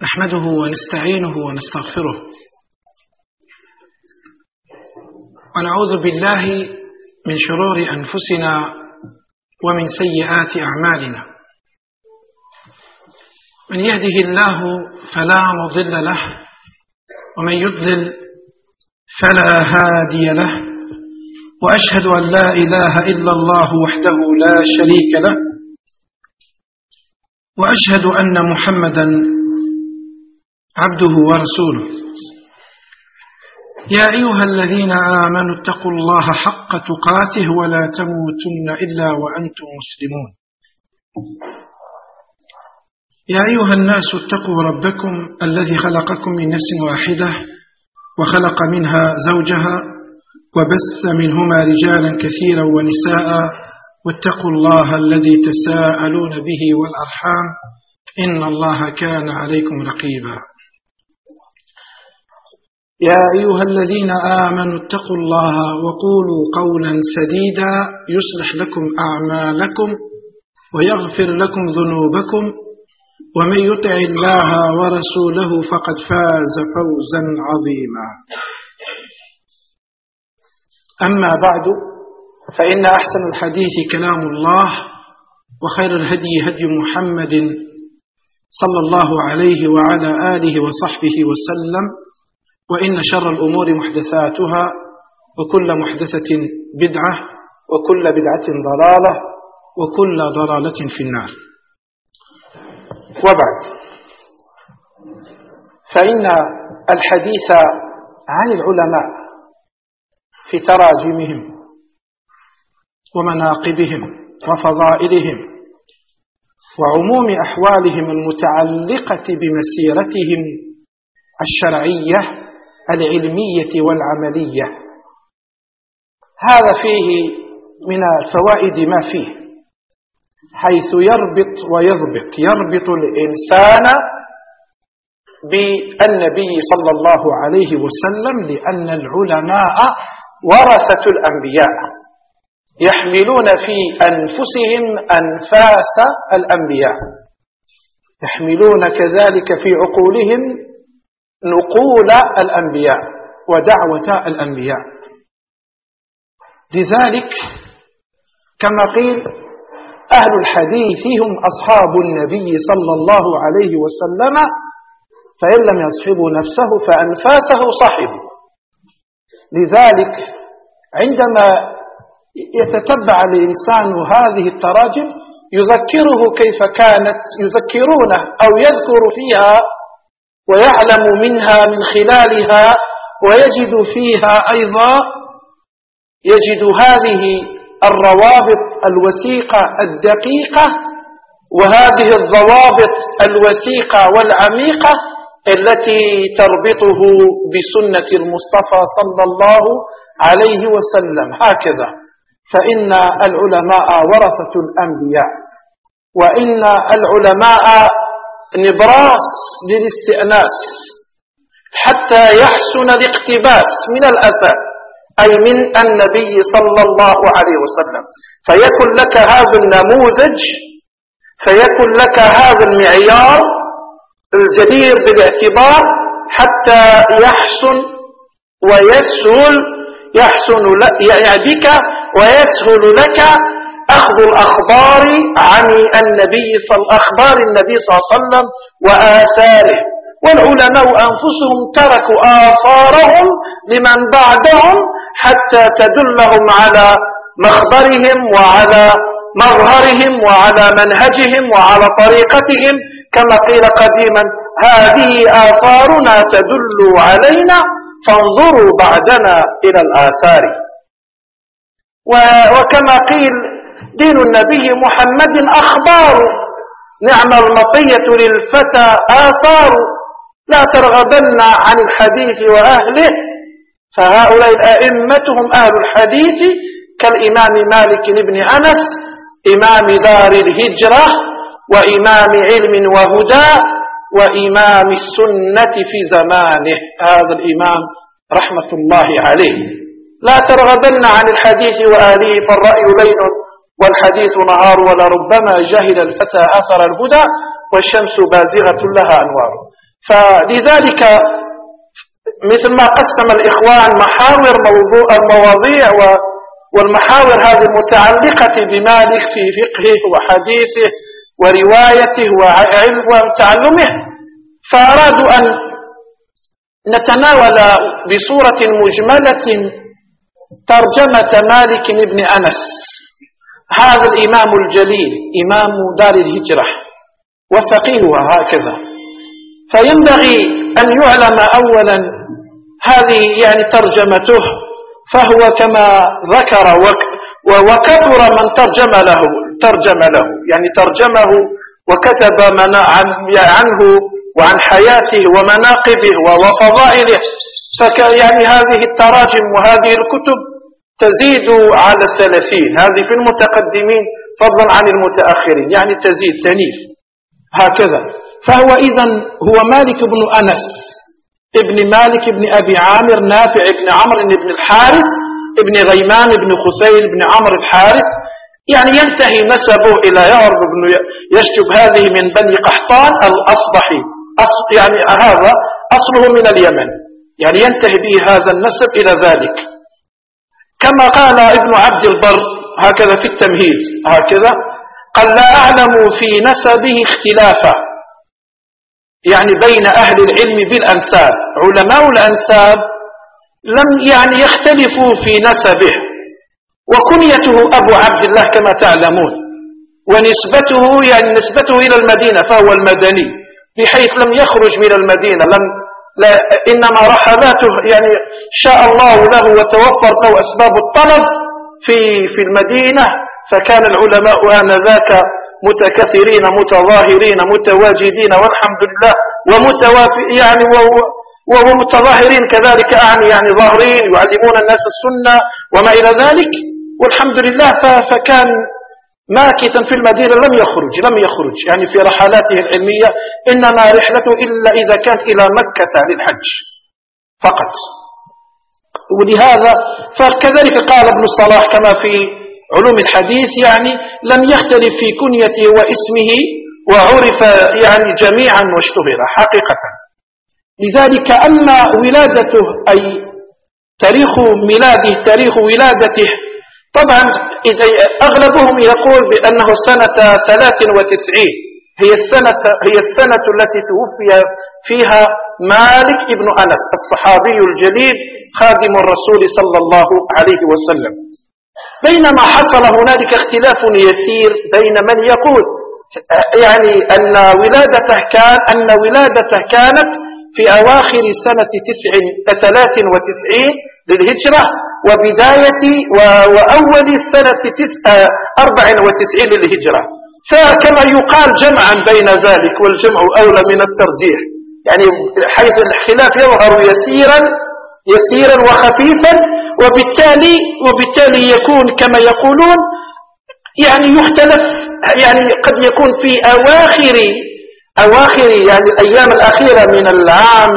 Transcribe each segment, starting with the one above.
نحمده ونستعينه ونستغفره ونعوذ بالله من شرور أنفسنا ومن سيئات أعمالنا. من يهده الله فلا مضل له ومن يضلل فلا هادي له، وأشهد أن لا إله إلا الله وحده لا شريك له، وأشهد أن محمدا عبده ورسوله. يا أيها الذين آمنوا اتقوا الله حق تقاته ولا تموتن إلا وأنتم مسلمون. يا أيها الناس اتقوا ربكم الذي خلقكم من نفس واحدة وخلق منها زوجها وبث منهما رجالا كثيرا ونساء، واتقوا الله الذي تساءلون به والأرحام إن الله كان عليكم رقيبا. يا أيها الذين آمنوا اتقوا الله وقولوا قولا سديدا يصلح لكم أعمالكم ويغفر لكم ذنوبكم، ومن يطع الله ورسوله فقد فاز فوزا عظيما. أما بعد، فإن أحسن الحديث كلام الله، وخير الهدي هدي محمد صلى الله عليه وعلى آله وصحبه وسلم، وإن شر الأمور محدثاتها، وكل محدثة بدعة، وكل بدعة ضلالة، وكل ضلالة في النار. وبعد، فإن الحديث عن العلماء في تراجمهم ومناقبهم وفضائلهم وعموم أحوالهم المتعلقة بمسيرتهم الشرعية العلمية والعملية، هذا فيه من الفوائد ما فيه، حيث يربط الإنسان بالنبي صلى الله عليه وسلم، لأن العلماء ورثة الأنبياء، يحملون في أنفسهم أنفاس الأنبياء، يحملون كذلك في عقولهم نقول الأنبياء ودعوة الأنبياء. لذلك كما قيل أهل الحديث هم أصحاب النبي صلى الله عليه وسلم، فإن لم يصحبوا نفسه فأنفاسه صحبوا. لذلك عندما يتتبع الإنسان هذه التراجم يذكره كيف كانت، يذكرونه أو يذكر فيها ويعلم منها من خلالها، ويجد فيها أيضا يجد هذه الروابط الوثيقة الدقيقة، وهذه الضوابط الوثيقة والعميقة التي تربطه بسنة المصطفى صلى الله عليه وسلم. هكذا فإن العلماء ورثة الأنبياء، وإن العلماء نبراس للاستئناس حتى يحسن الاقتباس من الأثر، أي من النبي صلى الله عليه وسلم، فيكن لك هذا النموذج، فيكن لك هذا المعيار الجدير بالاعتبار، حتى يحسن ويسهل بك ويسهل لك أخذ الأخبار عن أخبار النبي صلى الله عليه وسلم وآثاره. والعلماء أنفسهم تركوا آثارهم لمن بعدهم حتى تدلهم على مخبرهم وعلى مظهرهم وعلى منهجهم وعلى طريقتهم، كما قيل قديما: هذه آثارنا تدل علينا فانظروا بعدنا إلى الآثار. وكما قيل: دين النبي محمد أخبار، نعم المطية للفتى آثار، لا ترغبن عن الحديث وأهله، فهؤلاء الأئمة هم أهل الحديث، كالإمام مالك بن أنس إمام دار الهجرة وإمام علم وهدى وإمام السنة في زمانه، هذا الإمام رحمة الله عليه. لا ترغبن عن الحديث وآله، فالرأي ليل والحديث نهار، ولربما جهل الفتى أثر الهدى والشمس بازغة لها أنوار. فلذلك مثل ما قسم الإخوان محاور المواضيع والمحاور هذه المتعلقة بمالك في فقهه وحديثه وروايته وتعلمه، فأرادوا أن نتناول بصورة مجملة ترجمة مالك بن أنس، هذا الإمام الجليل إمام دار الهجرة وفقيه وهكذا. فينبغي أن يعلم أولا هذه يعني ترجمته، فهو كما ذكر وكثر من ترجم له يعني ترجمه وكتب عنه وعن حياته ومناقبه وفضائله. يعني هذه التراجم وهذه الكتب تزيد على 30، هذه في المتقدمين فضلا عن المتأخرين، يعني تزيد تنيف هكذا. فهو إذن هو مالك بن أنس ابن مالك بن أبي عامر نافع بن عمرو بن الحارث ابن غيمان بن خسيل بن عمرو الحارث، يعني ينتهي نسبه إلى يعرب بن يشجب، هذه من بني قحطان الأصبحي، يعني هذا أصله من اليمن، يعني ينتهي به هذا النسب إلى ذلك. كما قال ابن عبد البر هكذا في التمهيد هكذا، قال لا أعلم في نسبه اختلافا، يعني بين أهل العلم بالأنساب، علماء الأنساب لم يعني يختلفوا في نسبه، وكنيته أبو عبد الله كما تعلمون، ونسبته يعني نسبته إلى المدينة فهو المدني، بحيث لم يخرج من المدينة، لا إنما رحلاته يعني شاء الله له وتوفر له أسباب الطلب في المدينة، فكان العلماء آنذاك متكثرين متظاهرين متواجدين والحمد لله، يعني ومتظاهرين كذلك، يعني ظاهرين يعلمون الناس السنة وما إلى ذلك، والحمد لله. فكان ماكثا في المدينة، لم يخرج يعني في رحلاته العلمية، إنما رحلته إلا إذا كانت إلى مكة للحج فقط. ولهذا فكذلك قال ابن الصلاح كما في علوم الحديث، يعني لم يختلف في كنيته واسمه، وعرف يعني جميعا واشتهر حقيقة. لذلك أما ولادته أي تاريخ ميلاده تاريخ ولادته، طبعا أغلبهم يقول بأنه سنة 93، هي السنة التي توفي فيها مالك ابن أنس الصحابي الجليل خادم الرسول صلى الله عليه وسلم. بينما حصل هنالك اختلاف يسير بين من يقول يعني أن ولادته كانت في أواخر سنة 93 للهجرة، وبداية وأول سنة 94 للهجرة. فكما يقال جمعا بين ذلك، والجمع أولى من الترجيح، يعني حيث الاختلاف يظهر يسيرا وخفيفا، وبالتالي يكون كما يقولون يعني يختلف، يعني قد يكون في أواخر يعني الأيام الأخيرة من العام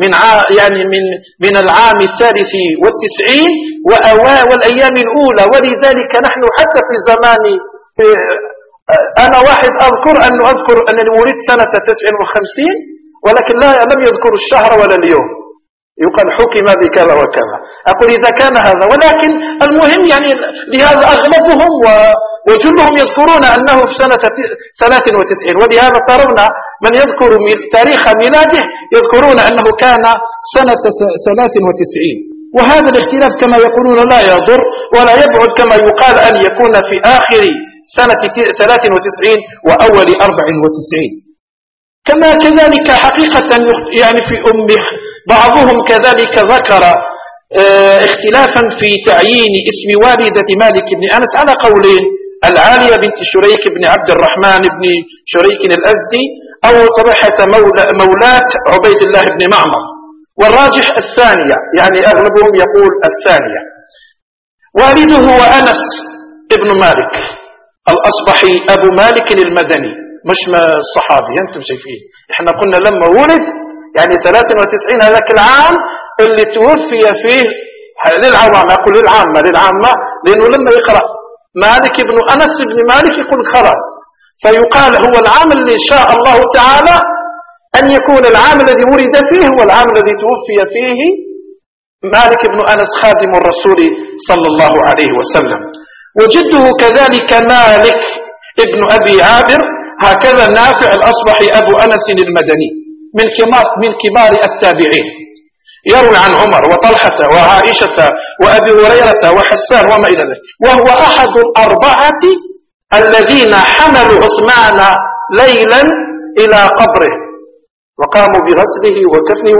من العام 93 والأيام الأولى. ولذلك نحن حتى في زمان أنا واحد أذكر أنني ولدت سنة 59، ولكن لم يذكر الشهر ولا اليوم، يقال حكم بكذا وكذا. أقول إذا كان هذا، ولكن المهم يعني لهذا أغلبهم وجلهم يذكرون أنه في سنة 93، ولهذا ترون من يذكر تاريخ ميلاده يذكرون أنه كان سنة 93. وهذا الاختلاف كما يقولون لا يضر ولا يبعد، كما يقال أن يكون في آخر سنة 93 وأول 94. كما كذلك حقيقة يعني في أمه بعضهم كذلك ذكر اختلافا في تعيين اسم والدة مالك بن أنس على قولين: العالية بنت شريك بن عبد الرحمن بن شريك الأزدي، أو طلحة مولاة عبيد الله بن معمر. والراجح الثانية، يعني أغلبهم يقول الثانية. والده هو أنس ابن مالك الأصبحي أبو مالك المدني، مش الصحابي أنتم شايفين. احنا قلنا لما ولد يعني 93 هذاك العام اللي توفي فيه للعوام، أقول للعامة لأنه لما يقرأ مالك ابن أنس بن مالك يقول خلاص، فيقال هو العام اللي شاء الله تعالى أن يكون العام الذي ولد فيه هو العام الذي توفي فيه مالك بن أنس خادم الرسول صلى الله عليه وسلم. وجده كذلك مالك ابن أبي عابر، هكذا نافع الأصبحي أبو أنس المدني من كبار التابعين، يروي عن عمر وطلحة وعائشة وأبي هريرة وحسان وما إلى ذلك، وهو أحد الأربعة الذين حملوا عثمان ليلا إلى قبره وقاموا بغسله وكفنه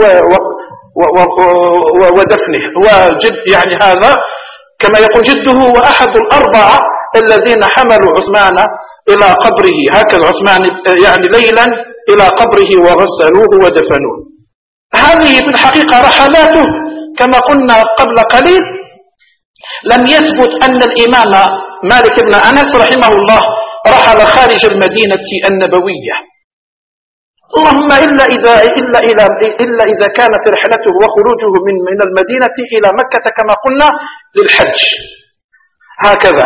ودفنه. وجد يعني هذا كما يقول جده هو أحد الأربعة الذين حملوا عثمان إلى قبره، هكذا عثمان يعني ليلا إلى قبره وغسلوه ودفنوه. هذه في الحقيقة رحلاته كما قلنا قبل قليل. لم يثبت أن الإمام مالك بن أنس رحمه الله رحل خارج المدينة النبوية، اللهم إلا إذا كانت رحلته وخروجه من المدينة إلى مكة كما قلنا للحج هكذا.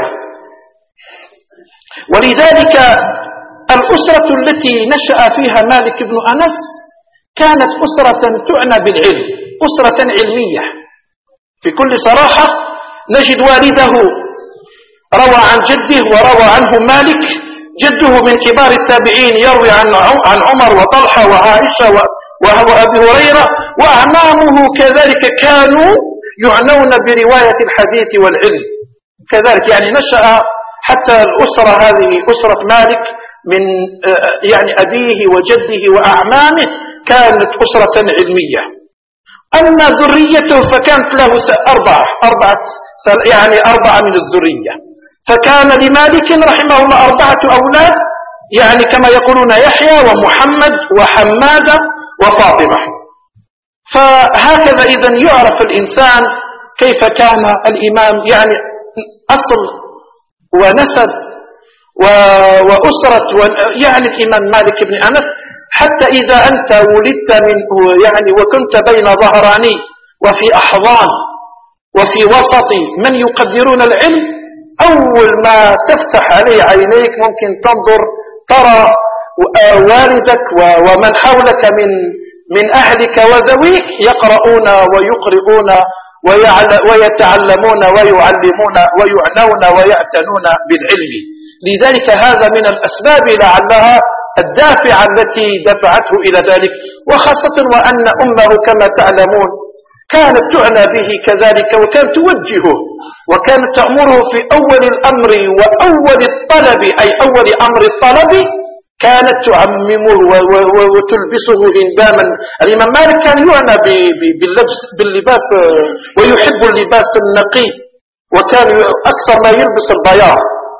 ولذلك الأسرة التي نشأ فيها مالك بن أنس كانت أسرة تعنى بالعلم، أسرة علمية. في كل صراحة نجد والده روى عن جده وروى عنه مالك، جده من كبار التابعين يروي عن عمر وطلحة وعائشة وأبي هريرة، وأعمامه كذلك كانوا يعنون برواية الحديث والعلم كذلك. يعني نشأ حتى الأسرة هذه أسرة مالك من يعني أبيه وجده وأعمامه كانت أسرة علمية. أما ذريته فكانت له أربعة من الذرية، فكان لمالك رحمه الله 4 أولاد، يعني كما يقولون يحيى ومحمد وحماد وفاطمة. فهكذا إذن يعرف الإنسان كيف كان الإمام، يعني أصل ونسب وأسرة يعني الإمام مالك بن أنس. حتى إذا أنت ولدت منه يعني وكنت بين ظهراني وفي أحضان وفي وسط من يقدرون العلم، أول ما تفتح عليه عينيك ممكن تنظر ترى والدك ومن حولك من أهلك وذويك يقرؤون ويقرؤون ويتعلمون ويعلمون ويعنون ويعتنون بالعلم. لذلك هذا من الأسباب لعلها الدافعة التي دفعته إلى ذلك، وخاصة وأن أمه كما تعلمون كانت تعنى به كذلك، وكانت توجهه وكانت تأمره في أول الأمر وأول الطلب، أي أول أمر الطلب كانت تعممه وتلبسه هنداما. الإمام مالك كان يعنى باللباس ويحب اللباس النقي، وكان أكثر ما يلبس البياض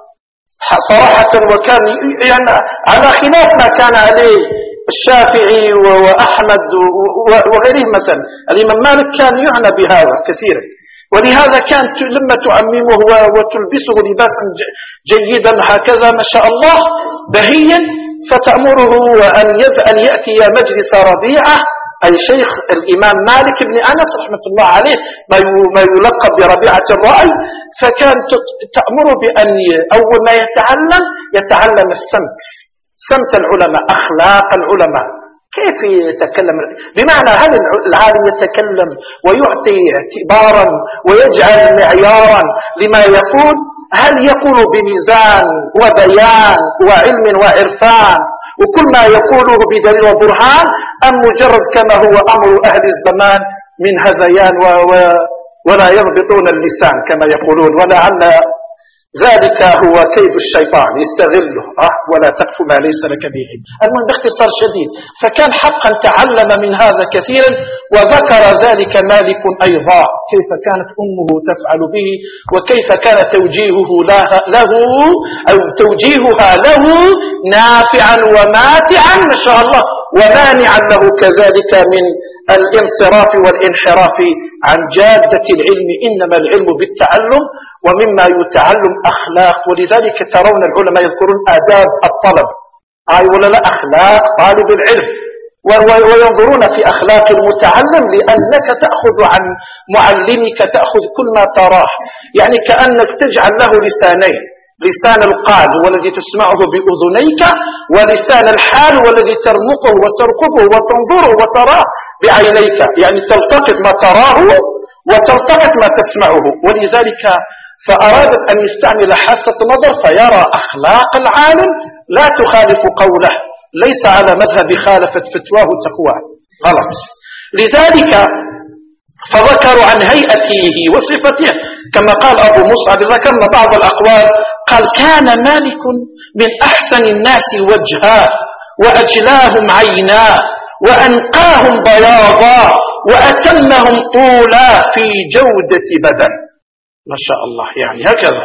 صراحة، وكان يعني على خلاف ما كان عليه الشافعي وأحمد وغيرهم مثلا. الإمام مالك كان يعنى بهذا كثيرا، ولهذا كانت لما تعممه وتلبسه لباسا جيدا هكذا ما شاء الله بهيا، فتأمره أن يأتي مجلس ربيعة أي شيخ الإمام مالك بن أنس رحمة الله عليه ما يلقب بربيعة الرأي. فكان تأمره بأن أول ما يتعلم السمت، سمت العلماء، أخلاق العلماء، كيف يتكلم، بمعنى هل العالم يتكلم ويعطي اعتبارا ويجعل معيارا لما يقول، هل يقول بميزان وبيان وعلم وعرفان وكل ما يقوله بدليل وبرهان، أم مجرد كما هو أمر أهل الزمان من هذيان ولا يضبطون اللسان كما يقولون، ولعل ذلك هو كيد الشيطان يستغله ولا تقف ما ليس لك به. المهم باختصار شديد، فكان حقا تعلم من هذا كثيرا. وذكر ذلك مالك أيضا كيف كانت أمه تفعل به، وكيف كان توجيهه له أو توجيهها له نافعا وماتعا ما شاء الله، ومانعا له كذلك من الانصراف والانحراف عن جادة العلم. إنما العلم بالتعلم، ومما يتعلم أخلاق. ولذلك ترون العلماء يذكرون آداب الطلب ولا لا أخلاق طالب العلم، وينظرون في أخلاق المتعلم، لأنك تأخذ عن معلمك تأخذ كل ما تراه، يعني كأنك تجعل له لسانين، لسان القال هو الذي تسمعه بأذنيك، ولسان الحال هو الذي ترمقه وتركبه وتنظره وتراه بعينيك، يعني تلتقط ما تراه وتلتقط ما تسمعه. ولذلك فأرادت أن يستعمل حاسة نظر فيرى أخلاق العالم لا تخالف قوله، ليس على مذهب خالفت فتواه تقواه غلط. لذلك فذكروا عن هيئته وصفته كما قال أبو مصعب، ذكرنا بعض الأقوال، قال كان مالك من أحسن الناس وجها وأجلاهم عينا وأنقاهم بياضا وأتمهم طولا في جودة بدن. ما شاء الله، يعني هكذا.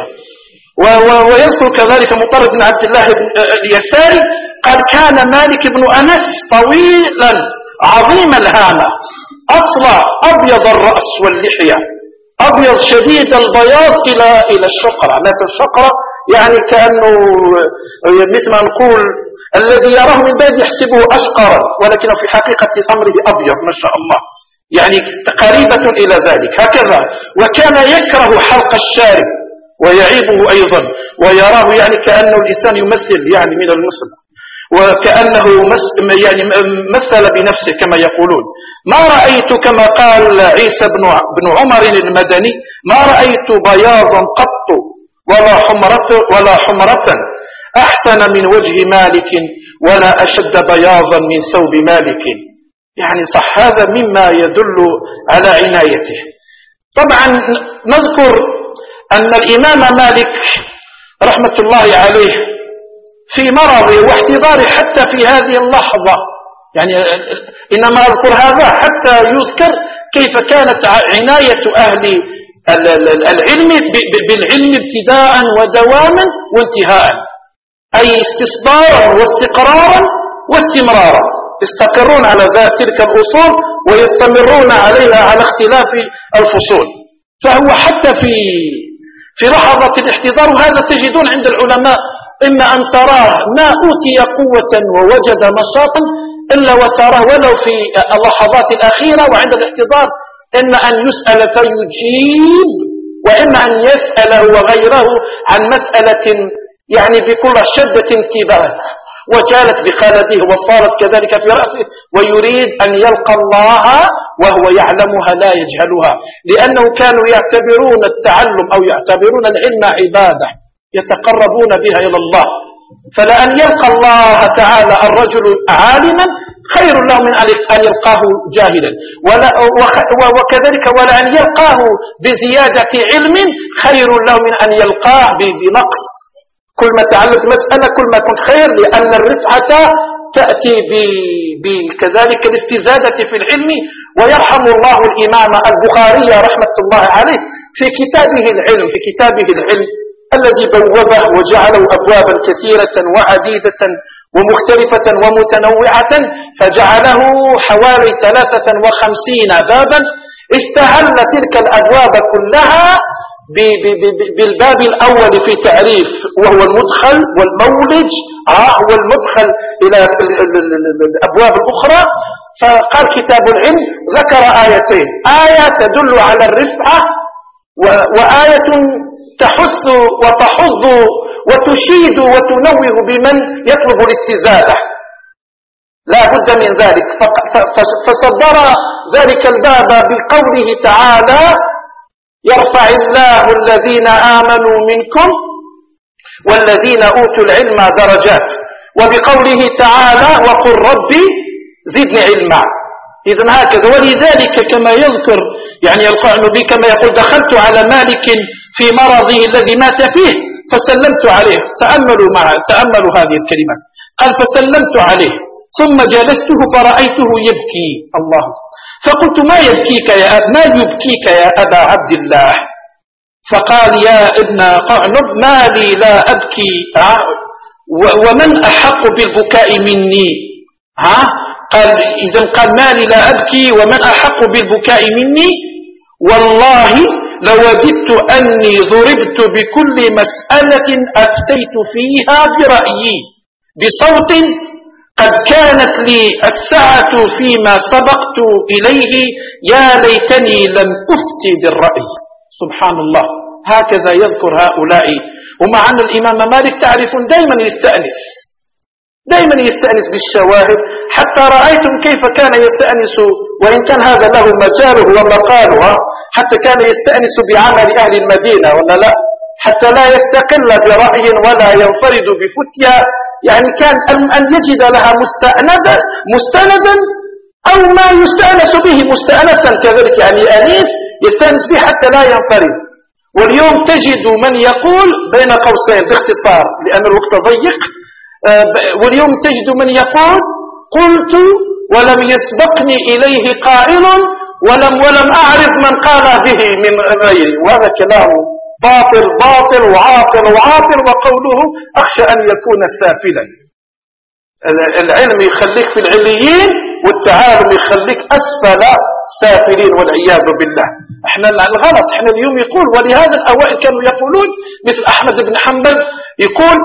ويذكر كذلك مطرد بن عبد الله اليساري قال كان مالك بن أنس طويلا عظيم الهامة أصلع أبيض الرأس واللحية، أبيض شديد البياض إلى الشقرة، مثل الشقرة يعني كأنه مثل ما نقول الذي يراه من بعيد يحسبه أشقرا، ولكنه في حقيقة أمره أبيض ما شاء الله، يعني قريبة إلى ذلك هكذا. وكان يكره حلق الشارب ويعيبه أيضا، ويراه يعني كأنه الإنسان يمثل يعني من المسلم، وكأنه يعني مثل بنفسه كما يقولون. ما رأيت كما قال عيسى بن عمر المدني ما رأيت بياضا قط ولا حمرة أحسن من وجه مالك ولا أشد بياضا من ثوب مالك. يعني صح، هذا مما يدل على عنايته. طبعا نذكر أن الإمام مالك رحمة الله عليه في مرضه واحتضاره حتى في هذه اللحظة، يعني إنما أذكر هذا حتى يذكر كيف كانت عناية أهل العلم بالعلم ابتداء ودواما وانتهاء، أي استصدارا واستقرارا واستمرارا، يستقرون على تلك الأصول ويستمرون عليها على اختلاف الفصول. فهو حتى في لحظة الاحتضار، وهذا تجدون عند العلماء إما أن تراه ما أوتي قوة ووجد نشاطا إلا وتراه ولو في اللحظات الأخيرة وعند الاحتضار إما أن يسأل فيجيب، وإما أن يسأل وغيره عن مسألة يعني بكل شدة انتباه، وجالت بخالده وصارت كذلك في رأسه، ويريد أن يلقى الله وهو يعلمها لا يجهلها، لأنه كانوا يعتبرون التعلم أو يعتبرون العلم عبادة يتقربون بها إلى الله. فلأن يلقى الله تعالى الرجل عالما خير له من أن يلقاه جاهلا، وكذلك ولأن يلقاه بزيادة علم خير له من أن يلقاه بنقص. كل ما تعلمت مسألة كل ما كنت خير، لأن الرفعة تأتي بكذلك الاستزادة في العلم. ويرحم الله الإمام البخاري رحمة الله عليه في كتابه العلم الذي بوبه وجعله أبوابا كثيرة وعديدة ومختلفة ومتنوعة، فجعله حوالي 53 بابا، استهل تلك الأبواب كلها بالباب الأول في تعريف، وهو المدخل والمولج والمدخل إلى الأبواب الأخرى. فقال كتاب العلم ذكر آيتين، آية تدل على الرفعة، وآية تحث وتحض وتشيد وتنوه بمن يطلب الاستزادة، لا بد من ذلك. فصدر ذلك الباب بقوله تعالى يرفع الله الذين آمنوا منكم والذين أوتوا العلم درجات، وبقوله تعالى وقل ربي زدني علما. إذن هكذا. ولذلك كما يذكر يعني القعنبي كما يقول دخلت على مالك في مرضه الذي مات فيه فسلمت عليه، تأملوا هذه الكلمات، قال فسلمت عليه ثم جلسته فرأيته يبكي، الله، فقلت ما يبكيك يا أبا عبد الله؟ فقال يا ابن قعنب ما لي لا أبكي ومن أحق بالبكاء مني؟ قال ما لي لا أبكي ومن أحق بالبكاء مني؟ والله لوددت أني ضربت بكل مسألة أفتيت فيها برأيي بصوت قد كانت لي الساعة فيما سبقت إليه، يا ليتني لم أفتي بالرأي. سبحان الله، هكذا يذكر هؤلاء. ومع أن الإمام مالك تعرفون دائما يستأنس بالشواهد، حتى رأيتم كيف كان يستأنس، وإن كان هذا له مجاله ومقالها، حتى كان يستأنس بعمل أهل المدينة ولا لا، حتى لا يستقل برأي ولا ينفرد بفتيا، يعني كان أن يجد لها مستندا أو ما يستأنس به مستأنسا كذلك، يعني أنيس يستأنس به حتى لا ينفرد. واليوم تجد من يقول بين قوسين باختصار لأن الوقت ضيق، واليوم تجد من يقول قلت ولم يسبقني إليه قائل ولم أعرف من قال به من غيري، وهذا كلام باطل وعاطل وقوله أخشى أن يكون سافلا. العلم يخليك في العليين والتعالم يخليك أسفل سافلين والعياذ بالله. احنا الغلط احنا اليوم يقول، ولهذا الأوائل كانوا يقولون مثل أحمد بن حنبل يقول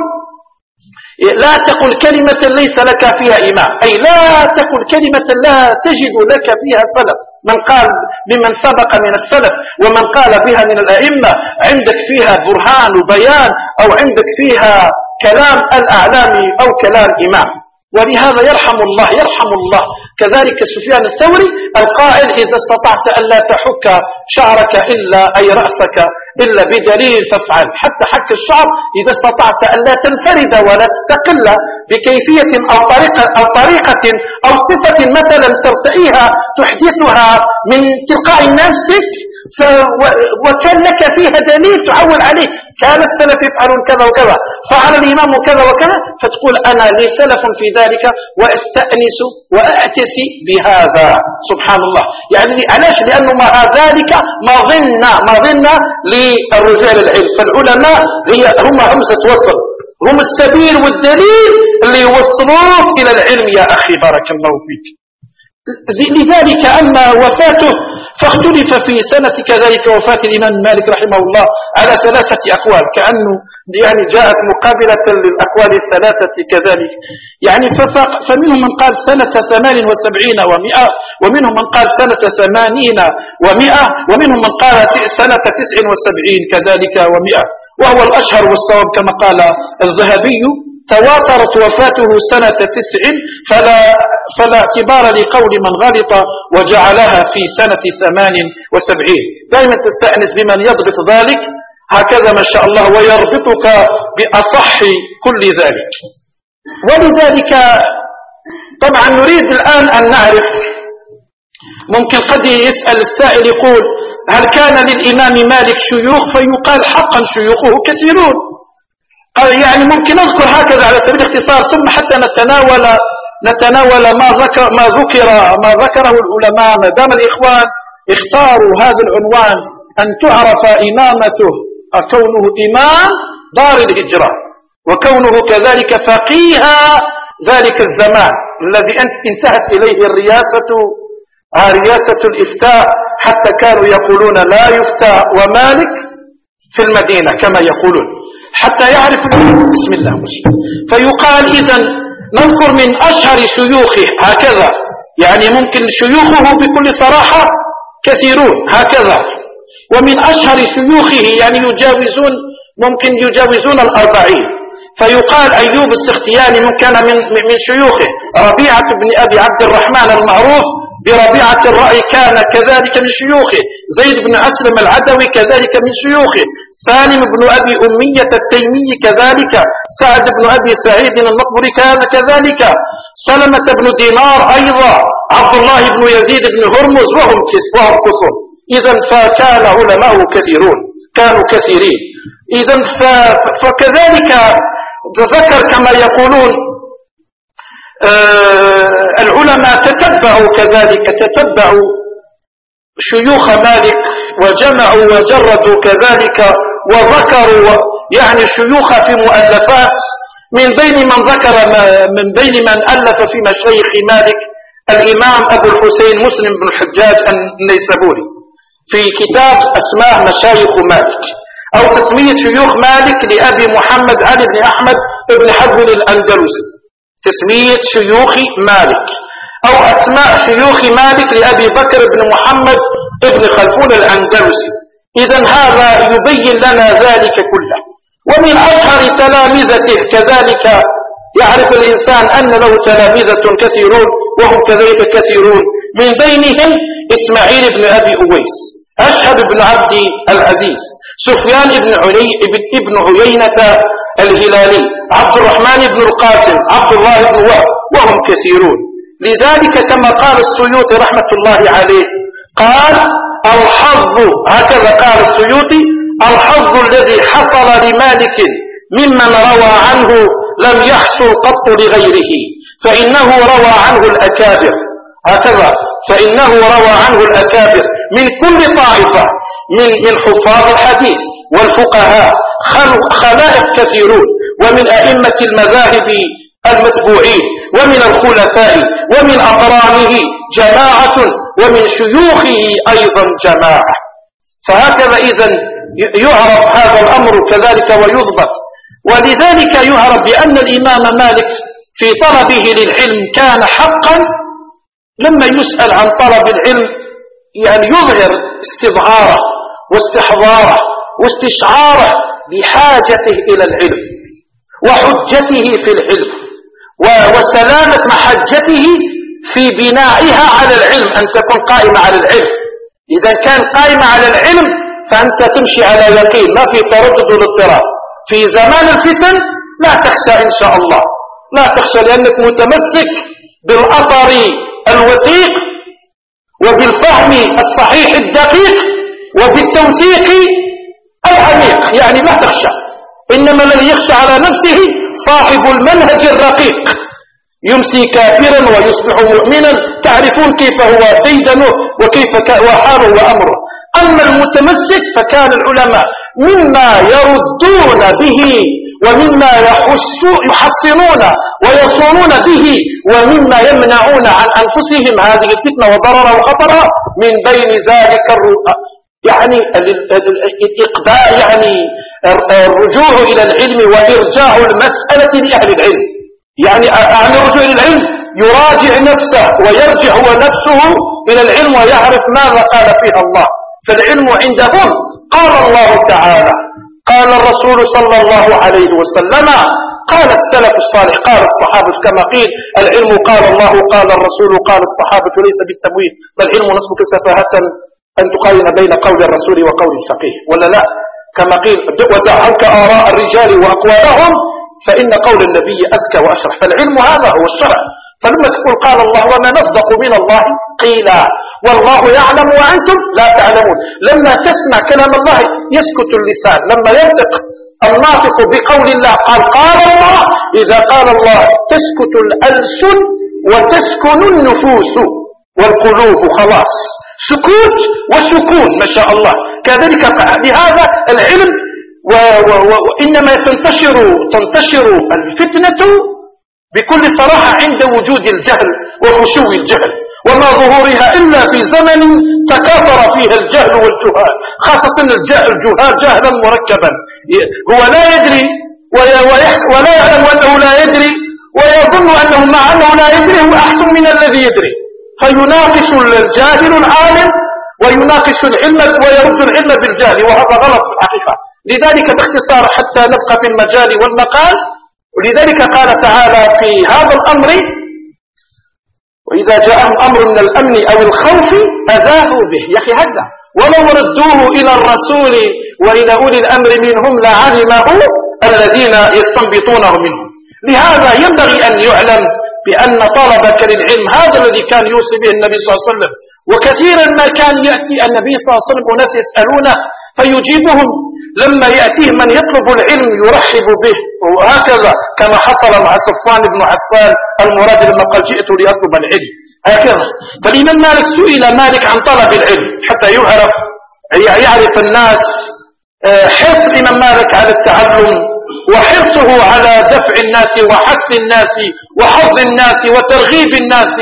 لا تقل كلمة ليس لك فيها إمام، أي لا تقل كلمة لا تجد لك فيها سلف، من قال لمن سبق من السلف ومن قال بها من الأئمة عندك فيها برهان وبيان، أو عندك فيها كلام الأعلام أو كلام إمام. ولهذا يرحم الله كذلك سفيان الثوري القائل إذا استطعت ألا تحك شعرك أي رأسك إلا بدليل فافعل، حتى حك الشعر إذا استطعت ألا تنفرد ولا تستقل بكيفية أو طريقة أو صفة مثلا ترتئيها تحدثها من تلقاء نفسك وكان لك فيها دليل تعول عليه، كان السلف يفعلون كذا وكذا، فعل الإمام كذا وكذا، فتقول أنا لي سلف في ذلك وأستأنس وأأتسي بهذا. سبحان الله، يعني علاش؟ لأنه مع ذلك مظنة للرجال العلم، فالعلماء هم همزة وصل، هم السبيل والدليل اللي يوصلوك إلى العلم يا أخي بارك الله فيك. لذلك أما وفاته فاختلف في سنة كذلك وفاة الإمام مالك رحمه الله على 3 أقوال، كأنه يعني جاءت مقابلة للأقوال 3 كذلك، يعني فمنهم من قال سنة 78 و100، ومنهم من قال سنة 80 و100، ومنهم من قال سنة 79 كذلك و100، وهو الأشهر والصواب كما قال الذهبي تواترت وفاته سنة 90 فلا اعتبار لقول من غلط وجعلها في سنة 78. دائما تستأنس بمن يضبط ذلك هكذا ما شاء الله ويربطك بأصح كل ذلك. ولذلك طبعا نريد الآن أن نعرف، ممكن قد يسأل السائل يقول هل كان للإمام مالك شيوخ؟ فيقال حقا شيوخه كثيرون، يعني ممكن نذكر هكذا على سبيل الاختصار ثم حتى نتناول ما ذكره العلماء، ما دام الإخوان اختاروا هذا العنوان أن تعرف إمامته، كونه إمام دار الهجرة وكونه كذلك فقيها ذلك الزمان الذي انتهت إليه رياسة الإفتاء، حتى كانوا يقولون لا يفتى ومالك في المدينة كما يقولون، حتى يعرف بسم الله فيقال إذن نذكر من أشهر شيوخه هكذا، يعني ممكن شيوخه بكل صراحة كثيرون هكذا، ومن أشهر شيوخه يعني ممكن يجاوزون 40، فيقال أيوب السختياني كان من شيوخه، ربيعة بن أبي عبد الرحمن المعروف بربيعة الرأي كان كذلك من شيوخه، زيد بن أسلم العدوي كذلك من شيوخه، سالم بن أبي أمية التيمي كذلك، سعد بن أبي سعيد المقبري كان كذلك، سلمة بن دينار أيضا، عبد الله بن يزيد بن هرمز، وهم كسر. إذن فكان علماء كثيرون، كانوا كثيرين. إذن فكذلك ذكر كما يقولون العلماء تتبعوا شيوخ مالك وجمعوا وجردوا كذلك وذكروا يعني شيوخ في مؤلفات، من بين من ألف في مشايخ مالك الإمام أبو الحسين مسلم بن الحجاج النيسابوري في كتاب اسماه مشايخ مالك، أو تسمية شيوخ مالك لأبي محمد علي بن أحمد بن حزم الأندلسي، تسمية شيوخ مالك، أو أسماء شيوخ مالك لأبي بكر بن محمد بن خلفون الأندلسي، إذن هذا يبين لنا ذلك كله. ومن أشهر تلامذته كذلك يعرف الإنسان أن له تلامذة كثيرون وهم كذلك كثيرون، من بينهم إسماعيل بن أبي أويس، أشهب بن عبد العزيز، سفيان بن عيينة الهلالي، عبد الرحمن بن القاسم، عبد الله بن وهب، وهم كثيرون. لذلك كما قال السيوطي رحمة الله عليه قال الحظ، هكذا قال السيوطي: الحظ الذي حصل لمالك ممن روى عنه لم يحصل قط لغيره، فإنه روى عنه الأكابر، هكذا فإنه روى عنه الأكابر من كل طائفة من حفاظ الحديث والفقهاء خلائق كثيرون، ومن أئمة المذاهب المتبوعين، ومن الخلفاء، ومن أقرانه جماعة، ومن شيوخه أيضا جماعة. فهكذا إذن يعرف هذا الأمر كذلك ويضبط. ولذلك يعرف بأن الإمام مالك في طلبه للعلم كان حقا لما يسأل عن طلب العلم يعني يظهر استظهاره واستحضاره واستشعاره بحاجته إلى العلم وحجته في العلم وسلامة محجته في بنائها على العلم، أن تكون قائمة على العلم. إذا كان قائمة على العلم فأنت تمشي على يقين، ما في تردد واضطراب. في زمان الفتن لا تخشى إن شاء الله، لا تخشى، لأنك متمسك بالأثر الوثيق وبالفهم الصحيح الدقيق وبالتوثيق العميق، يعني لا تخشى. إنما الذي يخشى على نفسه صاحب المنهج الرقيق، يمسي كافرا ويصبح مؤمنا، تعرفون كيف هو ديدنه وكيف وحاله وأمره. أما المتمسك فكان العلماء مما يردون به ومما يحصنون ويصونون به ومما يمنعون عن أنفسهم هذه الفتنة وضررها وخطرها، من بين ذلك يعني الإقبال، يعني الرجوع إلى العلم وإرجاع المسألة لأهل العلم. يعني أهل الرجوع إلى العلم يراجع نفسه ويرجع هو نفسه إلى العلم ويعرف ماذا قال فيها الله. فالعلم عندهم قال الله تعالى، قال الرسول صلى الله عليه وسلم، قال السلف الصالح، قال الصحابة، كما قيل العلم قال الله قال الرسول قال الصحابة ليس بالتمويل، فالعلم نصبك سفاهة أن تقارن بين قول الرسول وقول الفقيه، ولا لا؟ كما قيل ودع عنك آراء الرجال وأقوالهم فإن قول النبي أزكى وأشرح. فالعلم هذا هو الشرع. فلما تقول قال الله وما نصدق من الله قيلا والله يعلم وأنتم لا تعلمون، لما تسمع كلام الله يسكت اللسان، لما ينطق الناطق بقول الله قال الله، إذا قال الله تسكت الألسن وتسكن النفوس والقلوب، خلاص سكوت وسكون ما شاء الله. كذلك لهذا العلم وإنما تنتشر الفتنة بكل صراحة عند وجود الجهل وفشو الجهل، وما ظهورها إلا في زمن تكاثر فيها الجهل والجهال، خاصة الجهال جهلا مركبا، هو لا يدري ولا يعلم أنه لا يدري، ويظن أنه مع أنه لا يدري هو أحسن من الذي يدري، فيناقش الجاهل العالم ويناقش العلم ويرد العلم بالجهل، وهذا غلط في الحقيقة. لذلك باختصار حتى نبقى في المجال والمقال، ولذلك قال تعالى في هذا الأمر: وإذا جاءهم أمر من الأمن أو الخوف أذاعوا به. يا أخي هذا ولو ردوه إلى الرسول وإلى أولي الأمر منهم لعلمه الذين يستنبطونه منهم. لهذا ينبغي أن يعلم بأن طلبك للعلم هذا الذي كان يوصي به النبي صلى الله عليه وسلم، وكثيرا ما كان يأتي النبي صلى الله عليه وسلم وناس يسألونه فيجيبهم، لما يأتيه من يطلب العلم يرحب به، وهكذا كما حصل مع صفوان بن عفان المراد لما قال جئت لأطلب العلم، هكذا. فالإمام مالك سئل مالك عن طلب العلم حتى يعرف الناس حرص الإمام مالك على التعلم وحرصه على دفع الناس وحث الناس وحظ الناس وترغيب الناس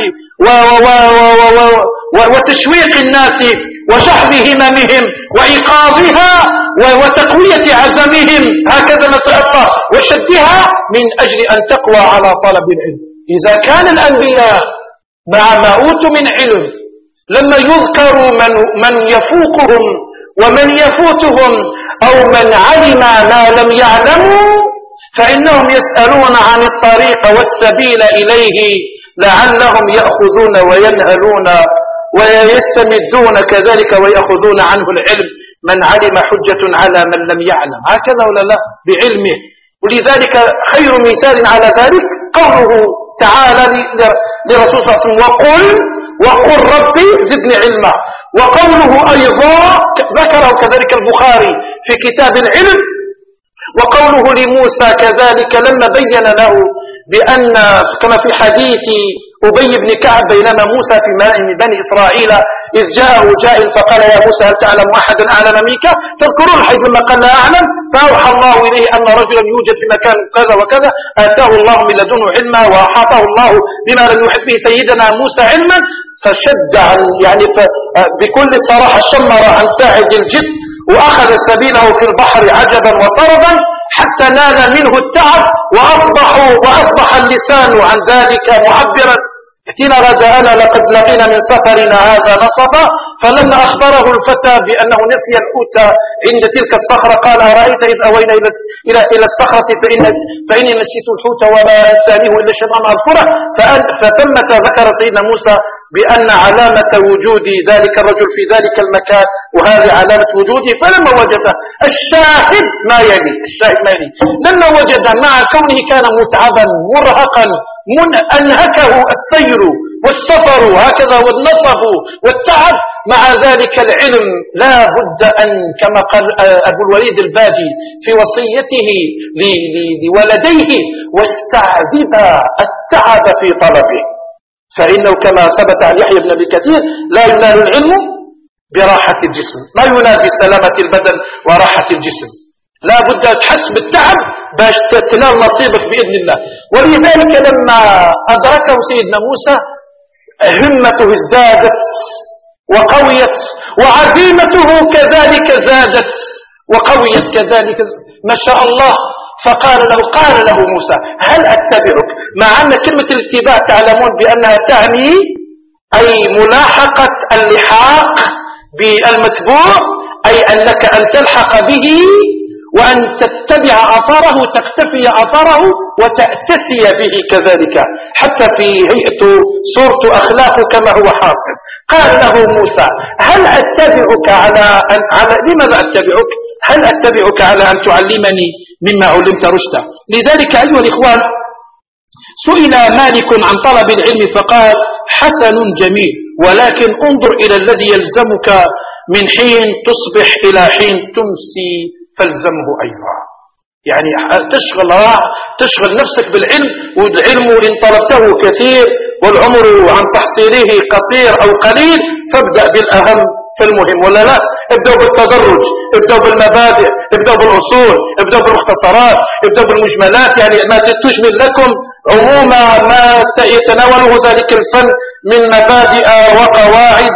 وتشويق الناس وشحذ هممهم وإيقاظها وتقوية عزمهم، هكذا مسألة وشدها من أجل أن تقوى على طلب العلم. إذا كان الأنبياء مع ما أوتوا من علم لما يذكر من يفوقهم ومن يفوتهم أو من علم ما لم يعلموا فإنهم يسألون عن الطريق والسبيل إليه لعلهم يأخذون وينهلون ويستمدون كذلك ويأخذون عنه العلم. من علم حجة على من لم يعلم، هكذا ولا لا؟ بعلمه. ولذلك خير مثال على ذلك قوله تعالى لرسول صلى الله عليه وسلم وقل ربي زدني علما. وقوله أيضا ذكره كذلك البخاري في كتاب العلم، وقوله لموسى كذلك لما بين له بأن كما في حديث أبي بن كعب بينما موسى في ماء من بني إسرائيل إذ جاءه جائل فقال يا موسى هل تعلم أحدا أعلم منك؟ تذكرون الحديث لما قال لا أعلم، فأوحى الله إليه أن رجلا يوجد في مكان كذا وكذا آتاه الله من لدنه علما وأحاطه الله بما لم يحط به سيدنا موسى علما، فشد يعني بكل صراحة شمر عن ساعد الجد وأخذ سبيله في البحر عجبا وصربا حتى نال منه التعب وأصبح اللسان عن ذلك معبرا. ائتنا غداءنا لقد لقينا من سفرنا هذا نصبا. فلما أخبره الفتى بأنه نسي الحوت عند تلك الصخرة قال أرأيت إذ أوينا إلى الصخرة فإني نسيت الحوت وما أنسانيه إلا الشيطان أذكره. فثمة ذكر سيدنا موسى بأن علامة وجود ذلك الرجل في ذلك المكان وهذه علامة وجوده. فلما وجد الشاهد ما يلي لما وجد مع كونه كان متعبا مرهقا أنهكه السير والسفر هكذا والنصب والتعب، مع ذلك العلم لا بد أن كما قال أبو الوليد الباجي في وصيته لولديه واستعذب التعب في طلبه، فإنه كما ثبت عن يحيى بن أبي كثير لا ينال العلم براحة الجسم، لا ينال بسلامة البدن وراحة الجسم، لا بد تحس بالتعب باش تنال نصيبك بإذن الله. ولذلك لما أدركه سيدنا موسى همته ازدادت وقويت وعزيمته كذلك زادت وقويت كذلك ما شاء الله. فقال له موسى هل أتبعك، مع أن كلمة الاتباع تعلمون بأنها تعني أي ملاحقة اللحاق بالمتبوع، أي أنك أن تلحق به وأن تتبع أثره تقتفي أثره وتأتسي به كذلك حتى في هيئة صورة أخلاق كما هو حاصل. قال له موسى هل أتبعك لماذا أتبعك؟ هل أتبعك على أن تعلمني مما علمت رشدا؟ لذلك أيها الإخوان سئل مالك عن طلب العلم فقال حسن جميل، ولكن انظر إلى الذي يلزمك من حين تصبح إلى حين تمسي فالزمه أيضا. يعني تشغل نفسك بالعلم، والعلم إن طلبته كثير والعمر عن تحصيله قصير أو قليل فابدأ بالأهم فالمهم، ولا لا؟ ابدأوا بالتدرج، ابدأوا بالمبادئ، ابدأوا بالأصول، ابدأوا بالمختصرات، ابدأوا بالمجملات، يعني ما تجمل لكم عموم ما يتناوله ذلك الفن من مبادئ وقواعد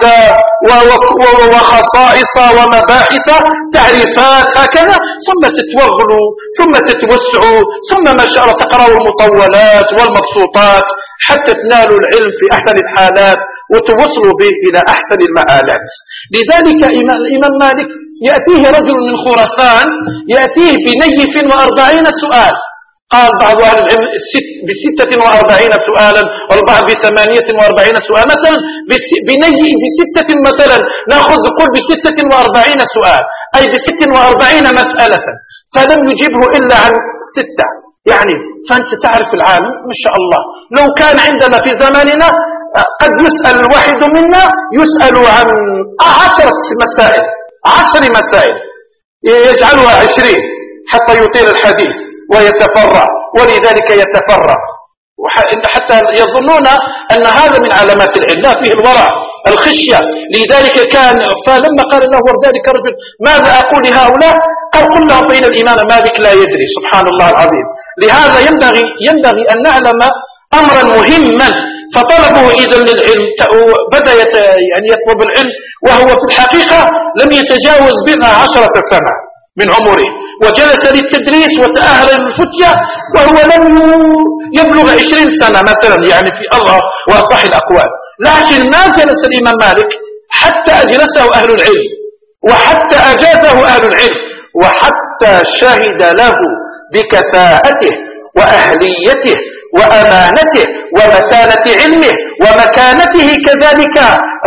وخصائص ومباحث تعريفات هكذا، ثم تتوغلوا ثم تتوسعوا ثم ما شاء الله تقرأوا المطولات والمبسوطات حتى تنالوا العلم في أحسن الحالات وتوصلوا به إلى أحسن المآلات. لذلك الإمام مالك يأتيه رجل من خراسان يأتيه بنيف 40 سؤال، قال بعض أهل العلم ب46 سؤالا والبعض ب48 سؤال، مثلا ب6 مثلا نأخذ قل ب46 سؤال أي ب46 مسألة، فلم يجبه إلا عن 6. يعني فأنت تعرف العالم ما شاء الله لو كان عندنا في زماننا قد يسأل الواحد منا يسأل عن 10 مسائل 10 مسائل يجعلها 20 حتى يطيل الحديث ويتفرع، ولذلك يتفرع حتى يظنون أن هذا من علامات العلم، لا فيه الورع الخشية. لذلك كان فلما قال له ذلك الرجل ماذا أقول لهؤلاء؟ قال قل لهم بين الإمام مالك لا يدري. سبحان الله العظيم. لهذا ينبغي أن نعلم أمرا مهما، فطلبه إذن للعلم بدأ يعني يطلب العلم وهو في الحقيقة لم يتجاوز بها 10 سنة من عمره، وجلس للتدريس وتأهل للفتية وهو لم يبلغ 20 سنة مثلا، يعني في الله وأصح الأقوال. لكن ما جلس الإمام مالك حتى أجلسه أهل العلم وحتى أجازه أهل العلم، وحتى شهد له بكفاءته وأهليته وأمانته ومتانة علمه ومكانته كذلك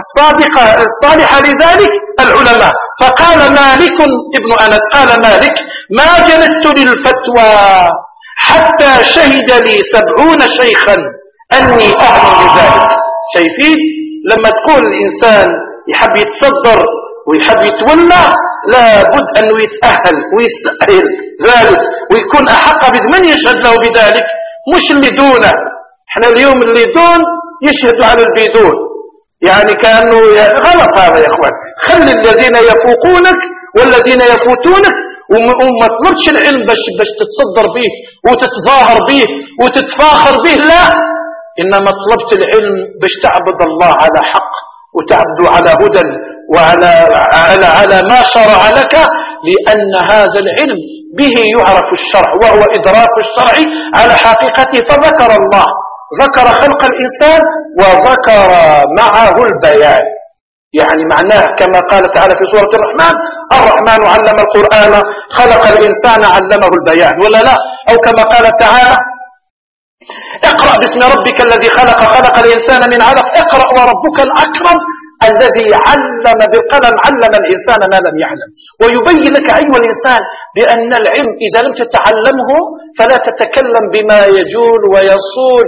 الصالحة لذلك العلماء. فقال مالك ابن أنس، قال مالك: ما جلست للفتوى حتى شهد لي 70 شيخا أني أهل لذلك. شايفين لما تقول الإنسان يحب يتصدر ويحب يتولى لابد أنه يتأهل ويستأهل ذلك ويكون أحق بمن يشهد له بذلك، مش اللي دونه. احنا اليوم اللي دون يشهدوا على البيدون، يعني كأنه غلط هذا يا اخوان. خلي الذين يفوقونك والذين يفوتونك، وما تطلبش العلم باش تتصدر به وتتظاهر به وتتفاخر به، لا، إنما طلبت العلم باش تعبد الله على حق وتعبد على هدى وعلى على ما شرع لك، لأن هذا العلم به يعرف الشرع وهو إدراك الشرع على حقيقته. فذكر الله، ذكر خلق الإنسان وذكر معه البيان، يعني معناه كما قال تعالى في سورة الرحمن: الرحمن علم القرآن خلق الإنسان علمه البيان، ولا لا؟ أو كما قال تعالى: اقرأ باسم ربك الذي خلق، خلق الإنسان من علق، اقرأ وربك الأكرم الذي علم بالقلم علم الإنسان ما لم يعلم. ويبين لك أيها الإنسان بأن العلم إذا لم تتعلمه فلا تتكلم بما يجول ويصول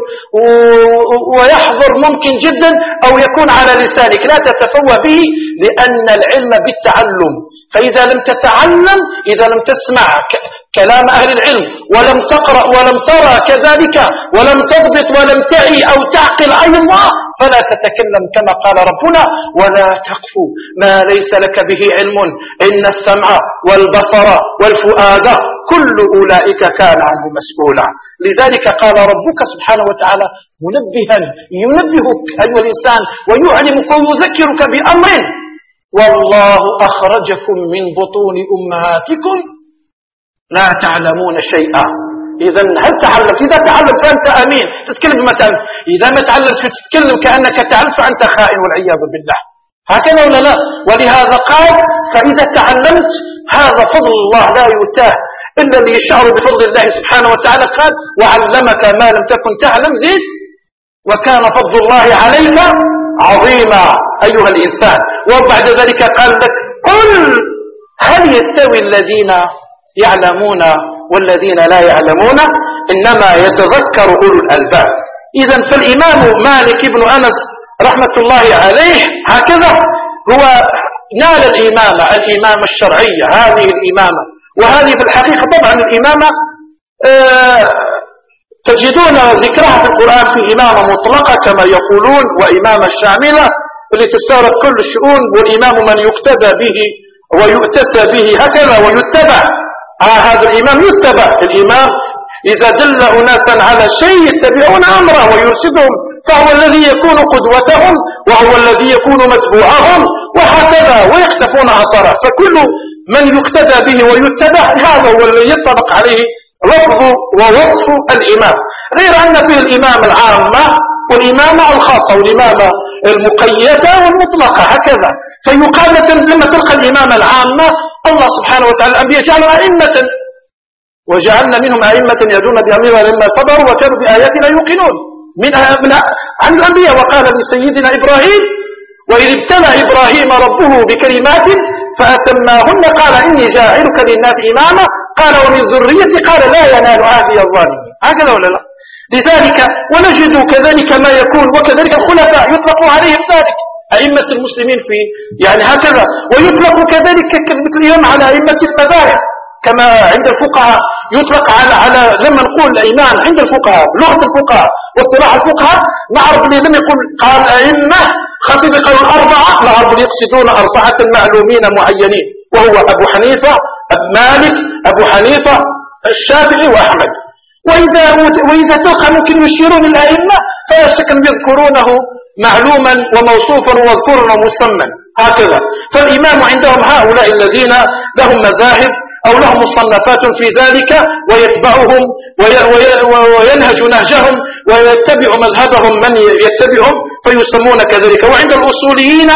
ويحضر ممكن جدا أو يكون على لسانك، لا تتفوه به، لأن العلم بالتعلم. فإذا لم تتعلم، إذا لم تسمع كلام أهل العلم ولم تقرأ ولم ترى كذلك ولم تضبط ولم تعي أو تعقل أيضا، فلا تتكلم كما قال ربنا: ولا تقف ما ليس لك به علم إن السمع والبصر والفؤاد كل أولئك كان عنه مسؤولا. لذلك قال ربك سبحانه وتعالى منبها ينبهك أيها الإنسان ويعلمك ويذكرك بأمر: والله أخرجكم من بطون أمهاتكم لا تعلمون شيئا. إذا هل تعلمت؟ إذا تعلمت فأنت أمين تتكلم بما تعلم، إذا ما تعلمت تتكلم كأنك تعلم فأنت خائن والعياذ بالله. هكذا ولا لا؟ ولهذا قال: فإذا تعلمت، هذا فضل الله لا يؤتاه إلا اللي يشعر بفضل الله سبحانه وتعالى. قال: وعلمك ما لم تكن تعلم، زيد: وكان فضل الله عليك عظيما أيها الإنسان. وبعد ذلك قال لك: قل هل يستوي الذين يعلمون والذين لا يعلمون، إنما يتذكر أولو الألباب. إذا فالإمام مالك بن أنس رحمة الله عليه هكذا هو نال الإمامة الشرعية، هذه الإمامة. وهذه في الحقيقة طبعا الإمامة تجدون ذكرها في القرآن في إمامة مطلقة كما يقولون، وإمامة شاملة اللي تستغرق كل الشؤون، والإمام من يقتدى به ويؤتسى به هكذا ويتبع. هذا الإمام يتبع. الإمام إذا دل أناسا على شيء يتبعون أمره ويرشدهم، فهو الذي يكون قدوتهم وهو الذي يكون متبوعهم، وهكذا ويقتفون أثره. فكل من يقتدى به ويتبع هذا هو الذي يطلق عليه لفظ ووصف الإمام. غير أن فيه الإمام العامة والإمامة الخاصة والإمامة المقيدة والمطلقة هكذا. فيقال لما تلقى الإمامة العامة، الله سبحانه وتعالى الأنبياء جعلوا أئمة، وجعلنا منهم أئمة يهدون بأمرنا لما صبروا وكانوا بآياتنا يوقنون عن الأنبياء. وقال لسيدنا إبراهيم: وإذ ابتلى إبراهيم ربه بكلمات فأتماهن قال إني جاعلك للناس إماما قال ومن ذريتي قال لا ينال عهدي الظالمين. هكذا ولا لا؟ لذلك ونجد كذلك ما يكون، وكذلك الخلفاء يطلق عليهم ذلك أئمة المسلمين في يعني هكذا، ويطلق كذلك اليوم على أئمة المذاهب كما عند الفقهاء يطلق على لما نقول الإمام عند الفقهاء لغة الفقهاء واصطلاح الفقهاء نعرف لم يقل قال أئمة خطيب قالوا الأربعة، نعرف يقصدون 4 معلومين معينين، وهو أبو حنيفة مالك أبو حنيفة الشافعي وأحمد. وإذا تلقى ممكن يشيرون الأئمة فلا شك يذكرونه معلوما وموصوفا ومذكورا ومسمى هكذا. فالإمام عندهم هؤلاء الذين لهم مذاهب أو لهم مصنفات في ذلك ويتبعهم وينهج نهجهم ويتبع مذهبهم من يتبعهم فيسمون كذلك. وعند الأصوليين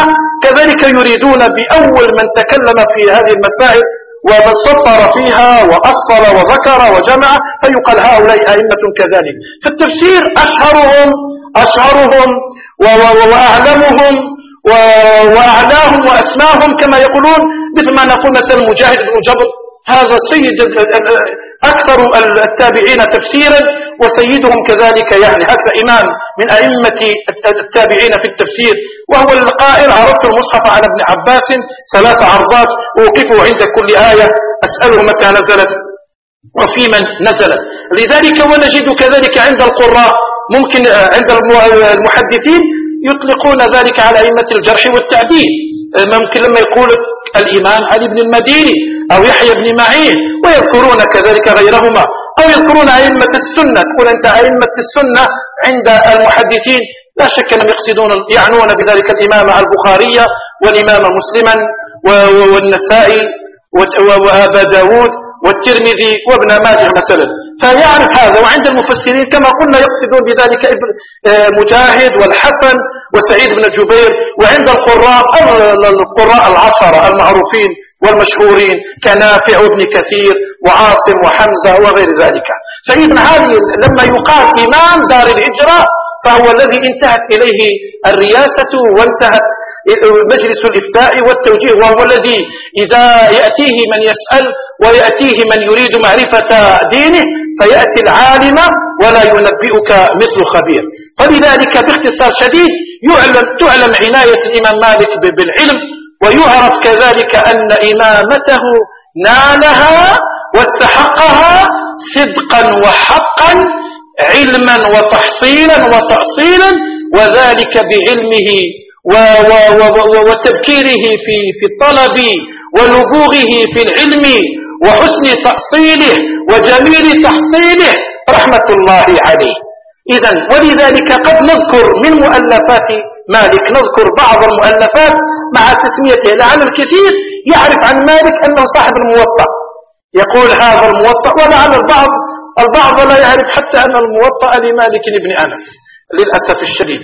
كذلك يريدون بأول من تكلم في هذه المسائل ومن سطر فيها وأصل وذكر وجمع فيقال هؤلاء أئمة كذلك. في التفسير أشهرهم وأعلمهم وأعلاهم وأسماهم كما يقولون، مثل ما نقول مثلا مجاهد بن جبر، هذا سيد أكثر التابعين تفسيرا وسيدهم كذلك، يعني هذا إمام من أئمة التابعين في التفسير، وهو القائل عرضت المصحف على ابن عباس 3 عرضات أوقفه عند كل آية أسأله متى نزلت وفي من نزلت. لذلك ونجد كذلك عند القراء، ممكن عند المحدثين يطلقون ذلك على أئمة الجرح والتعديل، ممكن لما يقول الإمام علي بن المديني أو يحيى بن معين، ويذكرون كذلك غيرهما، أو يذكرون أئمة السنة، تقول أنت أئمة السنة عند المحدثين، لا شك أنهم يعنون بذلك الإمام البخاري والإمام مسلما والنسائي وأبا داود والترمذي وابن ماجه مثلا، فيعرف هذا. وعند المفسرين كما قلنا يقصدون بذلك مجاهد والحسن وسعيد بن جبير. وعند القراء 10 المعروفين والمشهورين كنافع وابن كثير وعاصم وحمزة وغير ذلك. فإذن هذه لما يقال إمام دار الهجرة فهو الذي انتهت إليه الرياسة وانتهت مجلس الإفتاء والتوجيه، وهو الذي إذا يأتيه من يسأل ويأتيه من يريد معرفة دينه فيأتي العالم ولا ينبئك مثل خبير. فلذلك باختصار شديد تعلم عناية الإمام مالك بالعلم، ويعرف كذلك أن إمامته نالها واستحقها صدقا وحقا، علما وتحصيلا وتأصيلا، وذلك بعلمه وتبكيره في الطلب ونبوغه في العلم وحسن تأصيله وجميل تحصيله رحمة الله عليه. إذن ولذلك قد نذكر من مؤلفات مالك، نذكر بعض المؤلفات مع تسميته، لعل الكثير يعرف عن مالك أنه صاحب الموطأ، يقول هذا الموطأ، ولعل البعض لا يعرف حتى أن الموطأ لمالك بن أنس للأسف الشديد.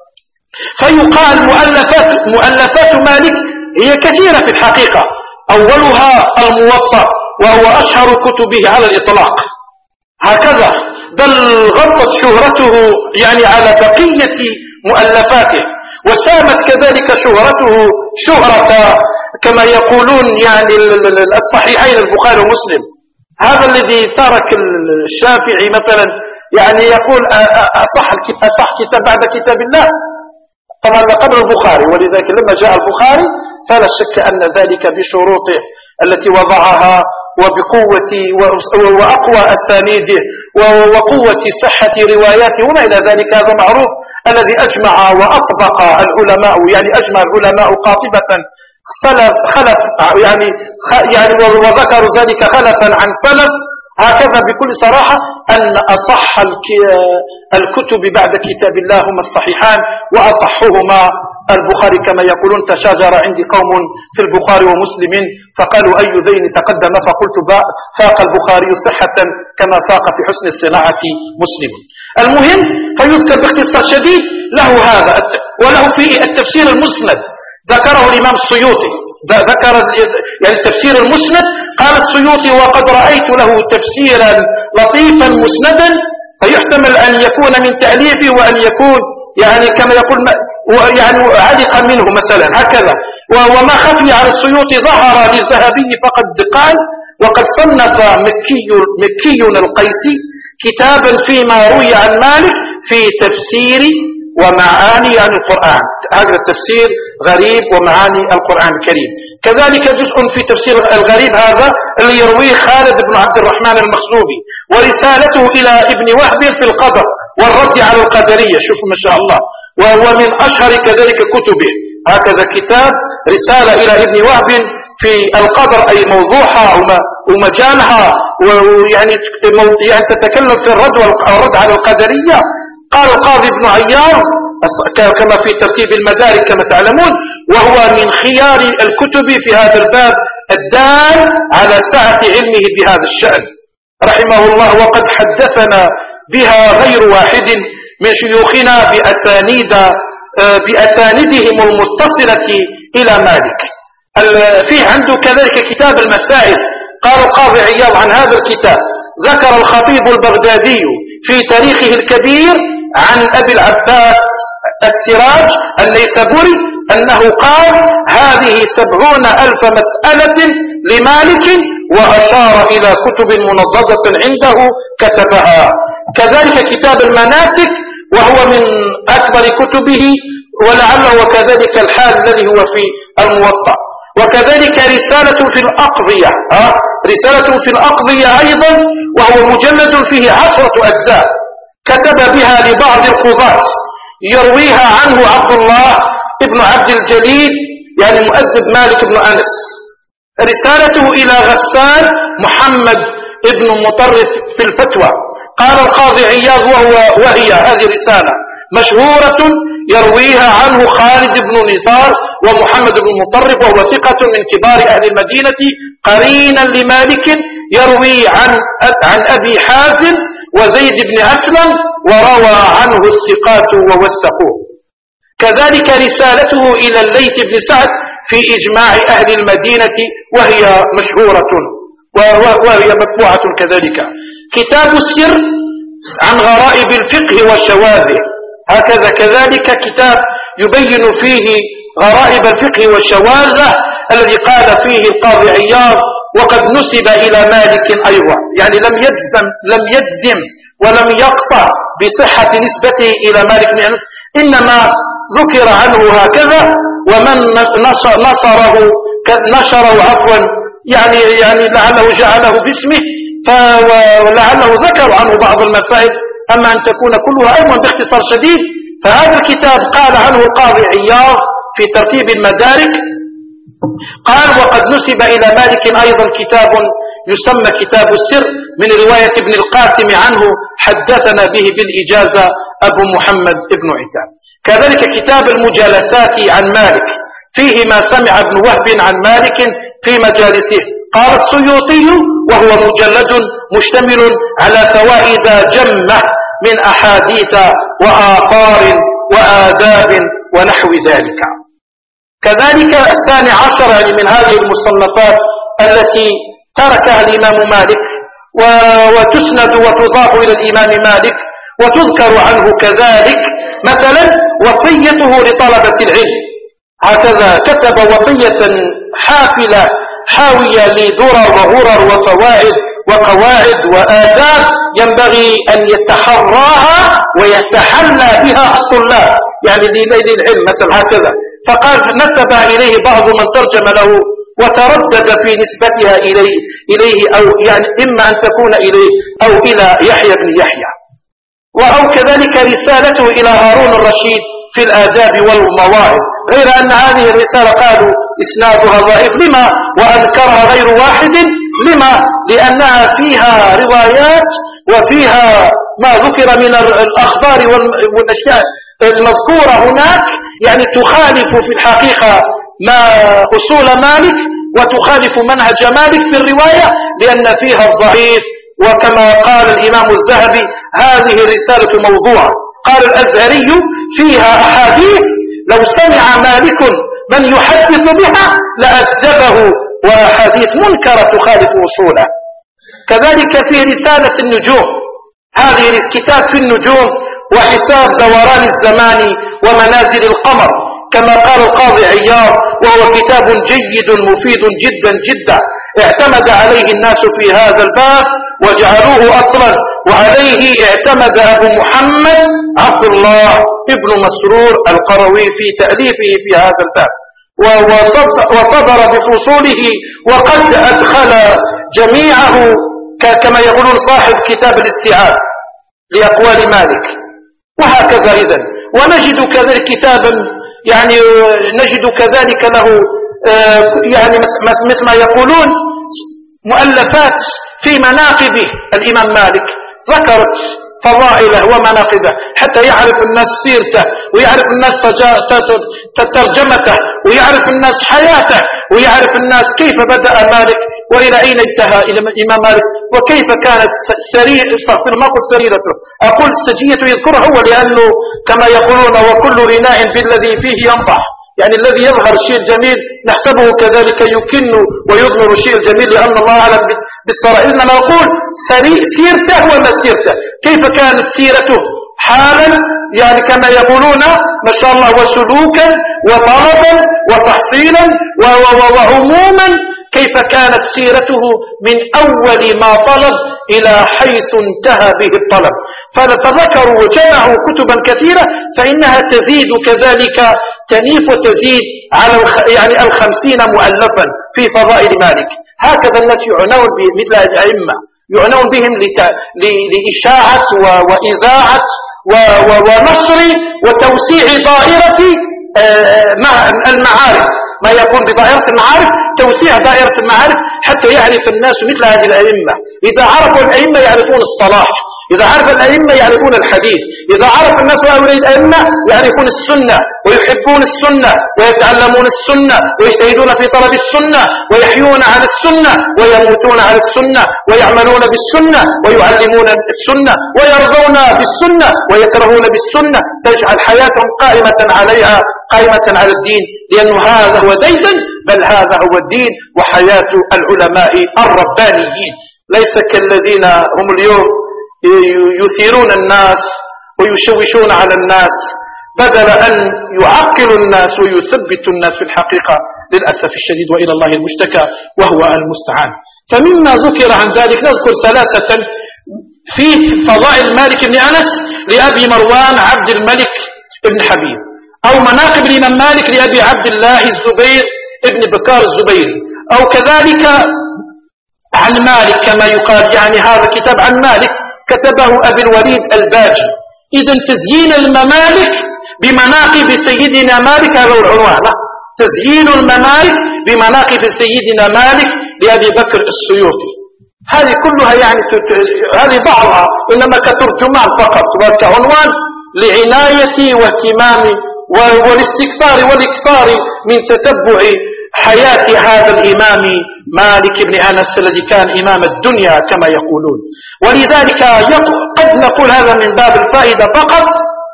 فيقال مؤلفات مالك هي كثيرة في الحقيقة، أولها الموطأ وهو أشهر كتبه على الإطلاق هكذا، بل غطت شهرته يعني على بقية مؤلفاته، وسامت كذلك شهرته شهرة كما يقولون يعني الصحيحين البخاري ومسلم. هذا الذي ترك الشافعي مثلا يعني يقول أصح كتاب بعد كتاب الله، طبعا قبل البخاري، ولذلك لما جاء البخاري فلا شك أن ذلك بشروطه التي وضعها وبقوة وأقوى أسانيده وقوة صحة رواياته وما إلى ذلك، هذا معروف الذي أجمع وأطبق العلماء، يعني أجمع العلماء قاطبة خلف يعني وذكروا ذلك خلفا عن سلف، هكذا بكل صراحة أن أصح الكتب بعد كتاب الله هما الصحيحان، وأصحهما البخاري كما يقولون تشاجر عندي قوم في البخاري ومسلم فقالوا أي ذين تقدم، فقلت فاق البخاري صحة كما فاق في حسن الصناعة مسلم. المهم فيذكر باختصار شديد له هذا، وله فيه التفسير المسند ذكره الإمام السيوطي، ذكر يعني التفسير المسند، قال السيوطي وقد رأيت له تفسيرا لطيفا مسندا، فيحتمل أن يكون من تأليفه وأن يكون يعني كما يقول يعني علقا منه مثلا هكذا. وما خفي على السيوطي ظهر للذهبي فقد قال وقد صنف مكي القيسي كتابا فيما روي عن مالك في تفسير ومعاني عن القرآن، هذا التفسير غريب ومعاني القرآن الكريم. كذلك جزء في تفسير الغريب هذا اللي يرويه خالد بن عبد الرحمن المخزومي، ورسالته إلى ابن وهب في القدر والرد على القدرية، شوف ما شاء الله، وهو من أشهر كذلك كتبه، هكذا كتاب رسالة إلى ابن وهب في القدر أي موضوعها ومجالها، ويعني تتكلم في الرد على القدرية. قال القاضي ابن عياض كما في ترتيب المدارك كما تعلمون، وهو من خيار الكتب في هذا الباب الدال على سعة علمه بهذا الشأن رحمه الله. وقد حدثنا بها غير واحد من شيوخنا بأساندهم المتصلة إلى مالك. فيه عنده كذلك كتاب المسائل. قال القاضي عياض عن هذا الكتاب: ذكر الخطيب البغدادي في تاريخه الكبير عن أبي العباس السراج النيسابوري أنه قال: هذه 70,000 مسألة لمالك، وأشار إلى كتب منضدة عنده كتبها. كذلك كتاب المناسك وهو من أكبر كتبه، ولعله وكذلك الحال الذي هو في الموطأ. وكذلك رسالة في الأقضية، رسالة في الأقضية أيضا، وهو مجلد فيه 10 أجزاء، كتب بها لبعض القضاة يرويها عنه عبد الله ابن عبد الجليل، يعني مؤدب مالك بن أنس. رسالته إلى غسان محمد ابن مطرف في الفتوى. قال القاضي عياض: وهي هذه رسالة مشهورة يرويها عنه خالد بن نزار ومحمد بن مطرف، وهو ثقة من كبار أهل المدينة قرينا لمالك، يروي عن أبي حازم وزيد بن أسلم، وروى عنه الثقات ووثقوه. كذلك رسالته إلى الليث بن سعد في إجماع أهل المدينة، وهي مشهورة وهي مطبوعة كذلك. كتاب السر عن غرائب الفقه والشواذ، هكذا كذلك كتاب يبين فيه غرائب الفقه والشواذ الذي قال فيه القاضي عياض: وقد نسب إلى مالك أيضا، يعني لم يجزم ولم يقطع بصحة نسبته إلى مالك بن أنس، إنما ذكر عنه هكذا. ومن نشره عفوا يعني لعله جعله باسمه، ولعله ذكر عنه بعض المسائل، أما أن تكون كلها أيضا باختصار شديد. فهذا الكتاب قال عنه القاضي عياض في ترتيب المدارك، قال: وقد نسب إلى مالك أيضا كتاب يسمى كتاب السر من رواية ابن القاسم عنه، حدثنا به بالإجازة أبو محمد ابن عتاب. كذلك كتاب المجالسات عن مالك، فيه ما سمع ابن وهب عن مالك في مجالسه. قال السيوطي: وهو مجلد مشتمل على فوائد جمة من أحاديث وآثار وآداب ونحو ذلك. كذلك 12 يعني من هذه المصنفات التي تركها الإمام مالك وتسند وتضاف إلى الإمام مالك وتذكر عنه كذلك، مثلا وصيته لطلبة العلم، هكذا كتب وصية حافلة حاوية لدرر وغرر وفوائد وقواعد وآداب ينبغي أن يتحراها ويتحلى بها الطلاب، يعني لليل العلم مثلا هكذا. فقال نسب إليه بعض من ترجم له وتردد في نسبتها إليه أو يعني إما أن تكون إليه أو إلى يحيى بن يحيى. أو كذلك رسالته إلى هارون الرشيد في الآداب والمواعظ، غير أن هذه الرسالة قالوا إسنادها ضعيف. لما؟ وأنكرها غير واحد. لما؟ لأنها فيها روايات وفيها ما ذكر من الأخبار والأشياء المذكورة هناك، يعني تخالف في الحقيقة ما أصول مالك وتخالف منهج مالك في الرواية، لأن فيها الضعيف. وكما قال الإمام الذهبي: هذه الرسالة موضوعة. قال الأزهري: فيها أحاديث لو سمع مالك من يحدث بها لأكذبه، وأحاديث منكرة تخالف أصوله. كذلك في رسالة النجوم، هذه الكتاب في النجوم وحساب دوران الزمان ومنازل القمر، كما قال القاضي عياض: وهو كتاب جيد مفيد جدا جدا، اعتمد عليه الناس في هذا الباب وجعلوه أصلا، وعليه اعتمد أبو محمد عبد الله ابن مسرور القروي في تأليفه في هذا الباب، وصدر بفصوله، وقد أدخل جميعه كما يقولون صاحب كتاب الاستيعاب لأقوال مالك. وهكذا إذن. ونجد كذلك كتابا يعني نجد كذلك له يعني مثل ما يقولون مؤلفات في مناقبه الإمام مالك، ذكرت فضائله ومناقبه حتى يعرف الناس سيرته ويعرف الناس ترجمته ويعرف الناس حياته ويعرف الناس كيف بدأ مالك وإلى أين انتهى الإمام مالك وكيف كانت سريرته. أقول السجية يذكره هو لأنه كما يقولون وكل إناء بالذي فيه ينضح، يعني الذي يظهر الشيء الجميل نحسبه كذلك يكن ويظهر الشيء الجميل لأن الله أعلم بالسرائر. إنما نقول سيرته ومسيرته، كيف كانت سيرته حالا يعني كما يقولون ما شاء الله، وسلوكا وطلبا وتحصيلا وعموما، كيف كانت سيرته من أول ما طلب إلى حيث انتهى به الطلب. فذكروا وجمعوا كتبا كثيرة، فإنها تزيد كذلك تنيف وتزيد على يعني 50 مؤلفا في فضائل مالك. هكذا الناس يعنون بمثل هذه الأئمة، يعنون بهم لإشاعة وإذاعة ونشر وتوسيع دائرة المعارف، ما يكون بدائرة المعارف توسيع دائرة المعارف حتى يعرف الناس مثل هذه الأئمة. إذا عرفوا الأئمة يعرفون الصلاح، إذا عرف الأئمة يعرفون الحديث، إذا عرف الناس هؤلاء الأئمة يعرفون السنة ويحبون السنة ويتعلمون السنة ويجتهدون في طلب السنة ويحيون على السنة ويموتون على السنة ويعملون بالسنة ويعلمون السنة ويرضون بالسنة ويكرهون بالسنة، تجعل حياتهم قائمة عليها، قائمة على الدين، لأن هذا هو ديدا، بل هذا هو الدين وحياة العلماء الربانيين، ليس كالذين هم اليوم يثيرون الناس ويشوشون على الناس بدل أن يعقلوا الناس ويثبتوا الناس في الحقيقة، للأسف الشديد، وإلى الله المشتكى وهو المستعان. فمما ذكر عن ذلك نذكر ثلاثة في فضائل مالك بن أنس لأبي مروان عبد الملك بن حبيب، أو مناقب الإمام مالك لأبي عبد الله الزبير ابن بكار الزبيري، أو كذلك عن مالك كما يقال، يعني هذا كتاب عن مالك كتبه أبي الوليد الباجي. إذن تزيين الممالك بمناقب سيدنا مالك، هذا العنوان، تزيين الممالك بمناقب سيدنا مالك لأبي بكر السيوطي. هذه كلها يعني هذه بعضها إنما كترجمان فقط وكعنوان لعناية واهتمام والاكثار من تتبع حياة هذا الإمام مالك بن أنس الذي كان إمام الدنيا كما يقولون. ولذلك قد نقول هذا من باب الفائدة فقط،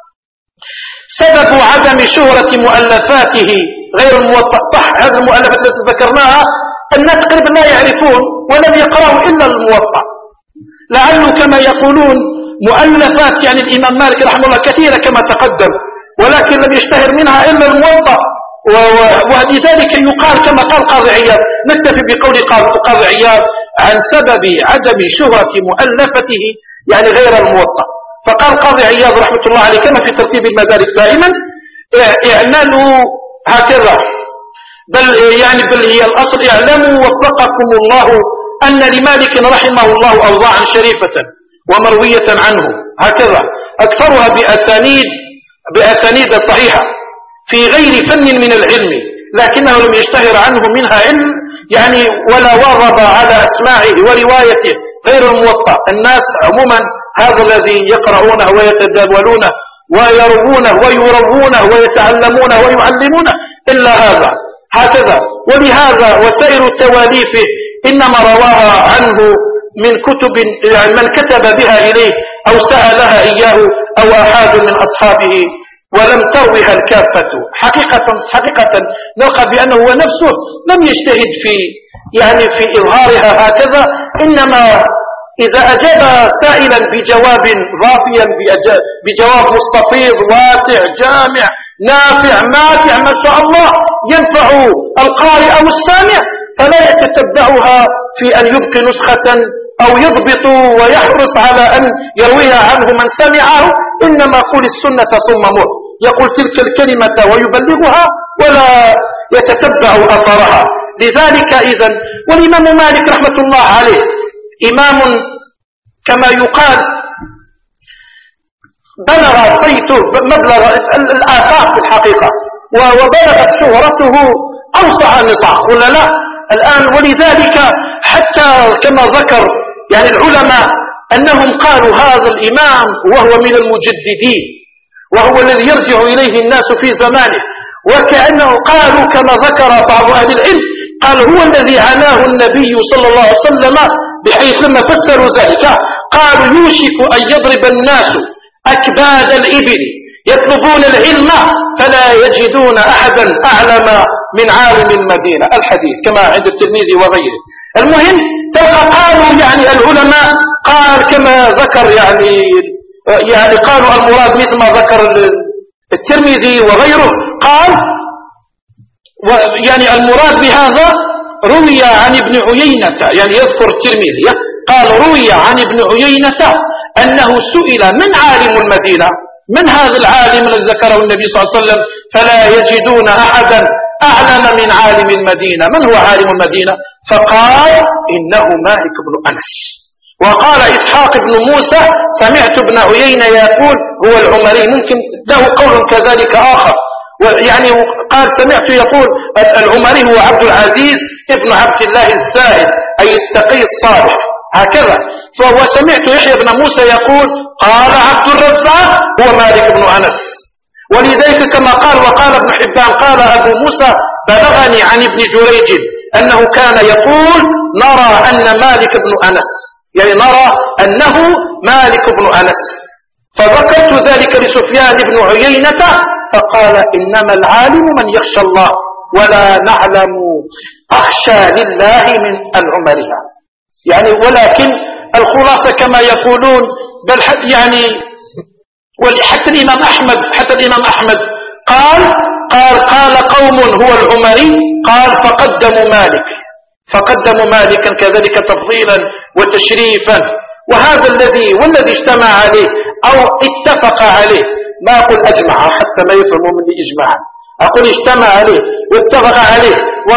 سبب عدم شهرة مؤلفاته غير الموطأ. صح، هذه المؤلفات التي ذكرناها الناس تقريبا لا يعرفون ولم يقرأوا إلا الموطأ، لعله كما يقولون مؤلفات يعني الإمام مالك رحمه الله كثيرة كما تقدم، ولكن لم يشتهر منها إلا الموطأ. ولذلك يقال كما قال قاضي عياض، نكتفي بقول قاضي عياض عن سبب عدم شهرة مؤلفته يعني غير الموطأ. فقال قاضي عياض رحمة الله عليه كما في ترتيب المدارك دائما، اعملوا هكذا، بل هي الأصل، اعلموا وفقكم الله أن لمالك رحمه الله أوضاعا شريفة ومروية عنه هكذا، أكثرها بأسانيد صحيحة في غير فن من العلم، لكنه لم يشتهر عنه منها علم يعني ولا واظب على أسماعه وروايته غير الموطأ. الناس عموما هذا الذي يقرؤونه ويتداولونه ويروونه ويروونه ويتعلمونه ويعلمونه إلا هذا هكذا. ولهذا وسائر تواليفه إنما رواها عنه من كتب يعني من كتب بها إليه أو سألها إياه أو أحد من أصحابه، ولم تروها الكافة. حقيقة نلقى بأنه هو نفسه لم يجتهد في إظهارها هكذا، إنما إذا أجاب سائلا بجواب ضافيا بجواب مستفيض واسع جامع نافع ماتع ما شاء الله ينفع القارئ أو السامع، فلا يتتبعها في أن يبقي نسخة أو يضبط ويحرص على أن يرويها عنه من سمعه، إنما قل السنة ثم مر، يقول تلك الكلمة ويبلغها ولا يتتبع أثرها. لذلك إذن والإمام مالك رحمة الله عليه إمام كما يقال بلغ صيته مبلغ الآفاق في الحقيقة، وبلغت شهرته أوسع النطاق ولا لا الآن. ولذلك حتى كما ذكر يعني العلماء أنهم قالوا هذا الإمام وهو من المجددين، وهو الذي يرجع إليه الناس في زمانه، وكأنه قالوا كما ذكر بعض أهل العلم قال هو الذي عناه النبي صلى الله عليه وسلم، بحيث لما فسروا ذلك قالوا يوشك أن يضرب الناس أكباد الإبل يطلبون العلم فلا يجدون أحدا أعلم من عالم المدينة. الحديث كما عند الترمذي وغيره. المهم تلقى قالوا يعني العلماء قال كما ذكر يعني قالوا المراد مثل ما ذكر الترمذي وغيره، قال يعني المراد بهذا روي عن ابن عيينة، يعني يذكر الترمذي قال روي عن ابن عيينة أنه سئل من عالم المدينة، من هذا العالم الذي ذكره النبي صلى الله عليه وسلم فلا يجدون أحدا أعلم من عالم المدينة، من هو عالم المدينة؟ فقال إنه مالك بن أنس. وقال إسحاق بن موسى سمعت ابن عيينة يقول هو العمري، ممكن له قول كذلك آخر، يعني قال سمعت يقول العمري هو عبد العزيز ابن عبد الله الزاهد أي التقي الصالح هكذا. وسمعت يحيى بن موسى يقول قال عبد الرزاق هو مالك بن أنس. ولذلك كما قال وقال ابن حبان قال أبو موسى بلغني عن ابن جريج أنه كان يقول نرى أن مالك بن أنس، يعني نرى أنه مالك بن أنس. فذكرت ذلك لسفيان بن عيينة فقال إنما العالم من يخشى الله ولا نعلم أخشى لله من العمرها، يعني ولكن الخلاصة كما يقولون بل يعني حتى الإمام أحمد قال قوم هو العمري، قال فقدموا مالكا كذلك تفضيلا وتشريفا. وهذا والذي اجتمع عليه أو اتفق عليه، ما أقول أجمع حتى ما يفهموا مني إجماعا، أقول اجتمع عليه واتفق عليه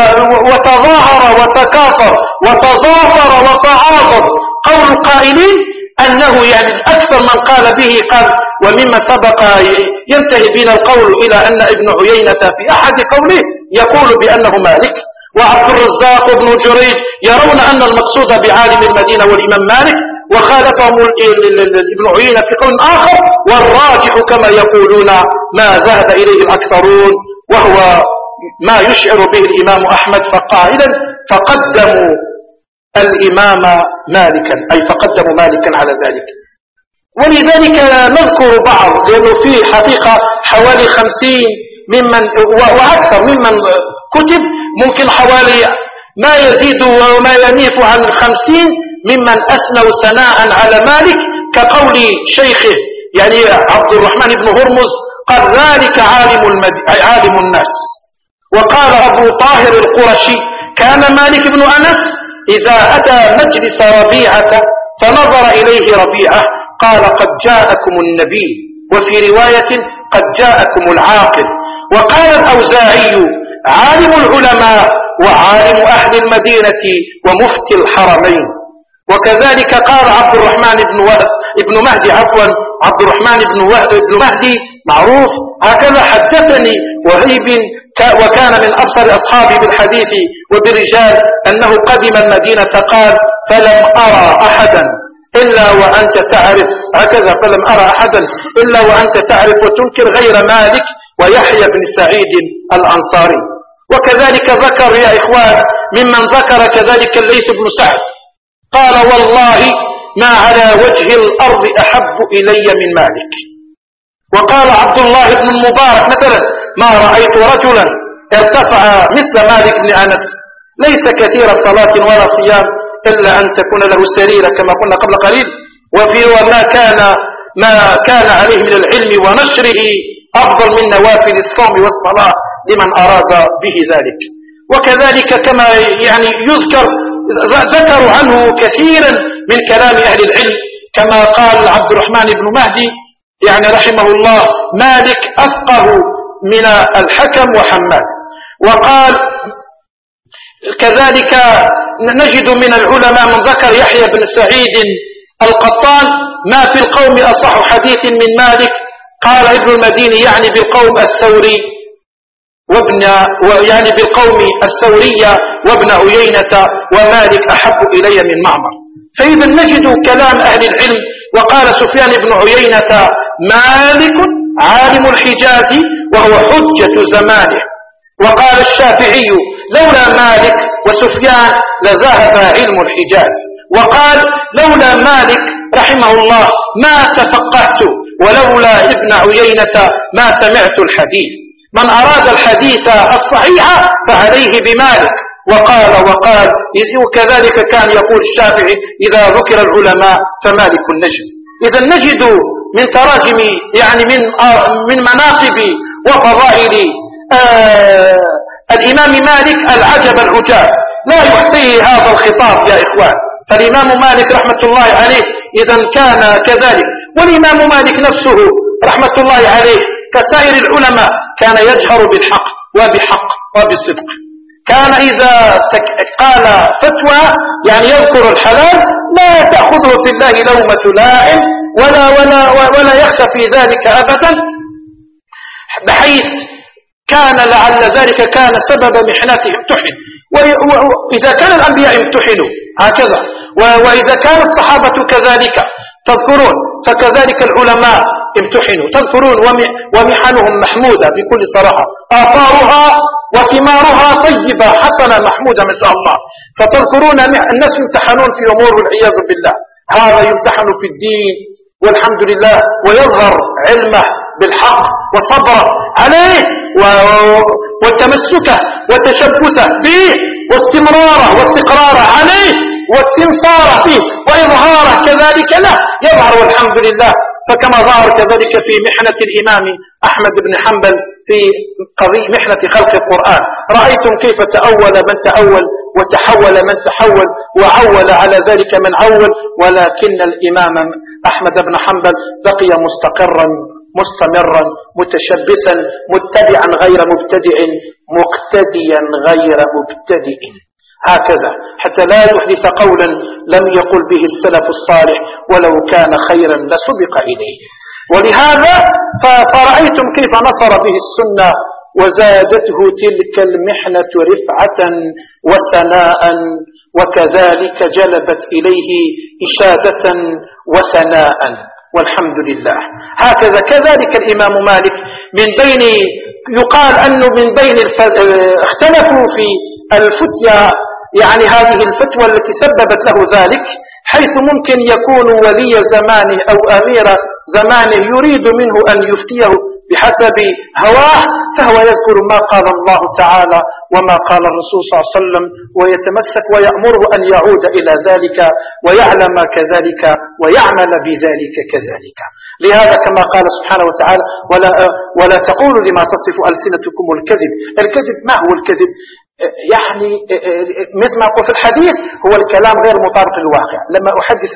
وتظاهر وتكاثر وتظافر وتعاضد قول القائلين أنه يعني أكثر من قال به قال ومما سبق ينتهي بنا القول إلى أن ابن عيينة في أحد قوله يقول بأنه مالك، وعبد الرزاق وابن جريج يرون أن المقصود بعالم المدينة والإمام مالك، وخالفهم ابن عيينة في قول آخر. والراجح كما يقولون ما ذهب إليه الأكثرون وهو ما يشعر به الإمام أحمد فقائلا فقدموا الإمام مالكا، أي فقدموا مالكا على ذلك. ولذلك نذكر بعض، لأنه فيه حقيقة حوالي 50 ممن وأكثر ممن كتب، ممكن حوالي ما يزيد وما ينيف عن 50 ممن أثنوا ثناء على مالك، كقول شيخه يعني عبد الرحمن بن هرمز قال ذلك عالم الناس. وقال أبو طاهر القرشي كان مالك بن أنس إذا أتى مجلس ربيعة فنظر إليه ربيعة قال قد جاءكم النبي، وفي رواية قد جاءكم العاقل. وقال الأوزاعي عالم العلماء وعالم أهل المدينة ومفتي الحرمين. وكذلك قال عبد الرحمن ابن مهدي عبد الرحمن بن مهدي معروف هكذا حدثني وهيب وكان من أبصر أصحابي بالحديث وبالرجال أنه قدم المدينة قال فلم أرى أحدا إلا وأنت تعرف هكذا، فلم أرى أحدا إلا وأنت تعرف وتنكر غير مالك ويحيى بن سعيد الأنصاري. وكذلك ذكر يا إخوان ممن ذكر كذلك الليث بن سعد قال والله ما على وجه الأرض أحب إلي من مالك. وقال عبد الله بن المبارك مثلا ما رأيت رجلا ارتفع مثل مالك بن أنس، ليس كثير صلاة ولا صيام إلا أن تكون له سريرة كما قلنا قبل قليل، ما كان عليه من العلم ونشره أفضل من نوافل الصوم والصلاة لمن أراد به ذلك. وكذلك كما يعني ذكروا عنه كثيرا من كلام أهل العلم كما قال عبد الرحمن بن مهدي يعني رحمه الله مالك أفقه من الحكم وحماد. وقال كذلك نجد من العلماء من ذكر يحيى بن سعيد القطان ما في القوم أصح حديث من مالك، قال ابن المديني يعني بالقوم الثوري يعني بالقوم الثورية وابن عيينة ومالك أحب إلي من معمر. فإذا نجد كلام أهل العلم. وقال سفيان بن عيينة مالك عالم الحجاز وهو حجة زمانه. وقال الشافعي لولا مالك وسفيان لذهب علم الحجاز. وقال لولا مالك رحمه الله ما تفقهت ولولا ابن عيينة ما سمعت الحديث. من أراد الحديث الصحيح فعليه بمالك. وقال وكذلك كان يقول الشافعي إذا ذكر العلماء فمالك النجم. إذا نجد من تراجم يعني من مناقب وفضائل الإمام مالك العجب العجاب لا يحصيه هذا الخطاب يا إخوان. فالإمام مالك رحمة الله عليه إذا كان كذلك. والإمام مالك نفسه رحمة الله عليه كسائر العلماء كان يجهر بالحق وبحق وبالصدق. كان إذا قال فتوى يعني يذكر الحلال لا تأخذه في الله لومة لائم ولا يخشى في ذلك أبدا، بحيث كان لعل ذلك كان سبب محنته امتحن. وإذا كان الأنبياء امتحنوا هكذا، وإذا كان الصحابة كذلك تذكرون، فكذلك العلماء امتحنوا تذكرون، ومحنهم محمودة بكل صراحة، آثارها وثمارها طيبة حسنة محمودة ما شاء الله. فتذكرون الناس يمتحنون في أمور والعياذ بالله، هذا يمتحن في الدين والحمد لله ويظهر علمه بالحق وصبره عليه وتمسكه وتشبثه به واستمراره واستقراره عليه واستنصاره فيه وإظهاره كذلك له يظهر والحمد لله. فكما ظهر كذلك في محنة الإمام أحمد بن حنبل في قضية محنة خلق القرآن، رأيتم كيف تأول من تأول وتحول من تحول وعول على ذلك من عول، ولكن الإمام أحمد بن حنبل بقي مستقرا مستمرا متشبثا متبعا غير مبتدع مقتديا غير مبتدئ، هكذا حتى لا يحدث قولا لم يقل به السلف الصالح ولو كان خيرا لسبق إليه. ولهذا فرأيتم كيف نصر به السنة وزادته تلك المحنة رفعة وثناء، وكذلك جلبت إليه إشادة وثناء والحمد لله. هكذا كذلك الإمام مالك من بين يقال أنه من بين اختلفوا في الفتيا، يعني هذه الفتوى التي سببت له ذلك، حيث ممكن يكون ولي زمانه أو أمير زمانه يريد منه أن يفتيه بحسب هواه، فهو يذكر ما قال الله تعالى وما قال الرسول صلى الله عليه وسلم ويتمسك ويأمره أن يعود إلى ذلك ويعلم كذلك ويعمل بذلك كذلك. لهذا كما قال سبحانه وتعالى ولا تقولوا لما تصف ألسنتكم الكذب. الكذب ما هو الكذب؟ يعني مثل ما أقول في الحديث هو الكلام غير مطابق للواقع. لما أحدث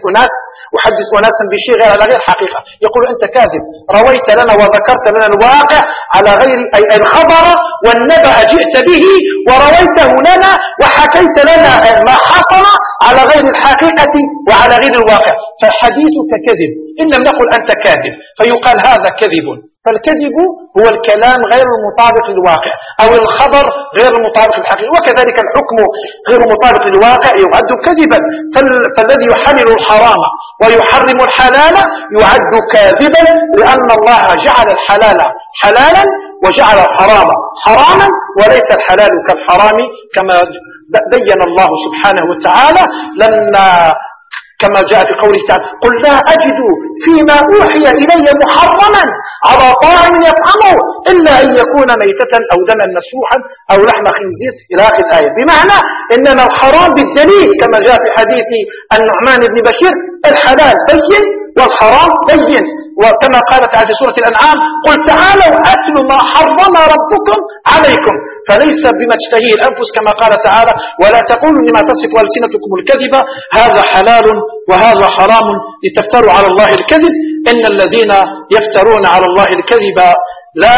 أناسا بشيء غير على غير حقيقة يقول أنت كاذب، رويت لنا وذكرت لنا الواقع على غير أي الخبر والنبأ جئت به ورويته لنا وحكيت لنا ما حصل على غير الحقيقة وعلى غير الواقع، فحديثك كذب إن لم نقل أنت كاذب، فيقال هذا كذب. فالكذب هو الكلام غير المطابق للواقع أو الخبر غير المطابق للحقيقة، وكذلك الحكم غير المطابق للواقع يعد كذبا. فالذي يحلل الحرام ويحرم الحلال يعد كاذبا، لأن الله جعل الحلال حلالا وجعل الحرام حراما، وليس الحلال كالحرام كما بين الله سبحانه وتعالى لما كما جاء في قوله تعالى قل لا أجد فيما أوحي إلي محرما على طاعم يطعمه إلا أن يكون ميتة أو دما مسفوحا أو لحم خنزير إلى آخر الآية. بمعنى إنما الحرام بالدليل كما جاء في حديث النعمان بن بشير الحلال بين والحرام بين، وكما قالت في سورة الأنعام قل تعالوا أتلوا ما حرم ربكم عليكم، فليس بما تشتهيه الأنفس كما قال تعالى ولا تقولوا لما تصف ألسنتكم الكذب هذا حلال وهذا حرام لتفتروا على الله الكذب إن الذين يفترون على الله الكذب لا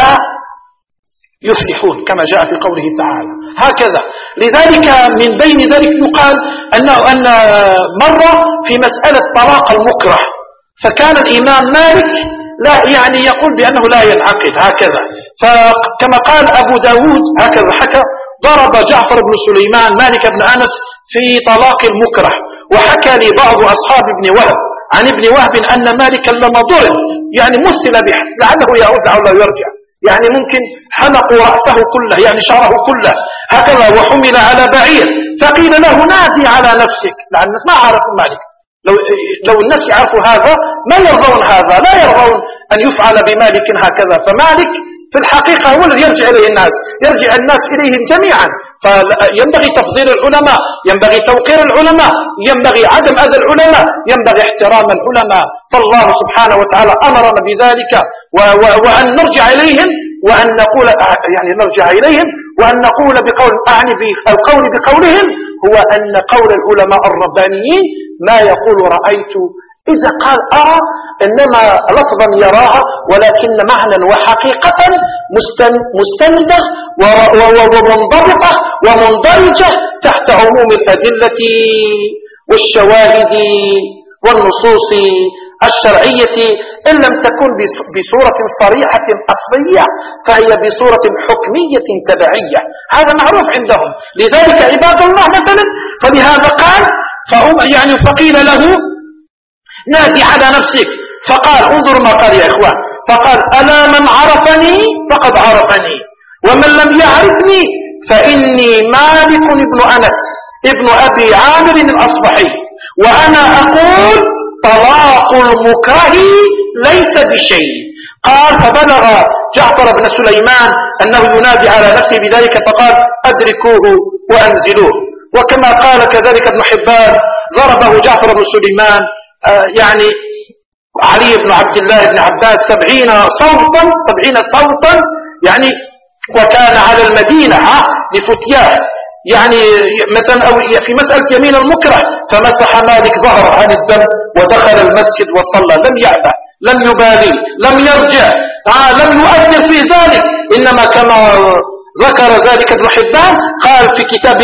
يفلحون كما جاء في قوله تعالى. هكذا لذلك من بين ذلك يقال أن مرة في مسألة طلاق المكره، فكان الإمام مالك لا يعني يقول بأنه لا ينعقد هكذا، فكما قال أبو داود هكذا حكى ضرب جعفر بن سليمان مالك بن أنس في طلاق المكره، وحكى لي بعض أصحاب ابن وهب عن ابن وهب أن مالكا لما ضرب يعني مثل به لعله يعود أو لا يرجع، يعني ممكن حلقوا رأسه كله يعني شعره كله هكذا وحمل على بعير، فقيل له نادي على نفسك، لأن الناس ما عرفوا مالك، لو الناس يعرفوا هذا ما يرضون هذا، لا يرضون أن يفعل بمالك هكذا. فمالك في الحقيقة هو الذي يرجع إليه الناس، يرجع الناس إليهم جميعا. فينبغي تفضيل العلماء، ينبغي توقير العلماء، ينبغي عدم أذى العلماء، ينبغي احترام العلماء. فالله سبحانه وتعالى أمرنا بذلك وأن نرجع إليهم وأن نقول يعني نرجع إليهم وأن نقول بقول أعني بالقول بقولهم هو أن قول العلماء الربانيين ما يقول رأيت إذا قال أرى إنما لفظا يراها ولكن معنى وحقيقة مستندة ومنضبطة ومندرجة تحت عموم الأدلة والشواهد والنصوص الشرعية إن لم تكن بصورة صريحة أصلية فهي بصورة حكمية تبعية. هذا معروف عندهم. لذلك عباد الله مثلا فلهذا قال فقيل له نادي على نفسك فقال انظر ما قال يا إخوان فقال ألا من عرفني فقد عرفني ومن لم يعرفني فإني مالك ابن أنس ابن أبي عامر الأصبحي وأنا أقول طلاق المكره ليس بشيء. قال فبلغ جعفر بن سليمان أنه ينادي على نفسه بذلك فقال أدركوه وأنزلوه. وكما قال كذلك ابن حبان ضربه جعفر بن سليمان يعني علي بن عبد الله بن عباس 70 صوتا يعني وكان على المدينة لفتياه يعني مثلا أو في مسألة يمين المكره فمسح مالك ظهر عن الدم ودخل المسجد وصلى لم يعبه لم يبالي لم يرجع لم يؤثر في ذلك إنما كما ذكر ذلك ابن حبان قال في كتاب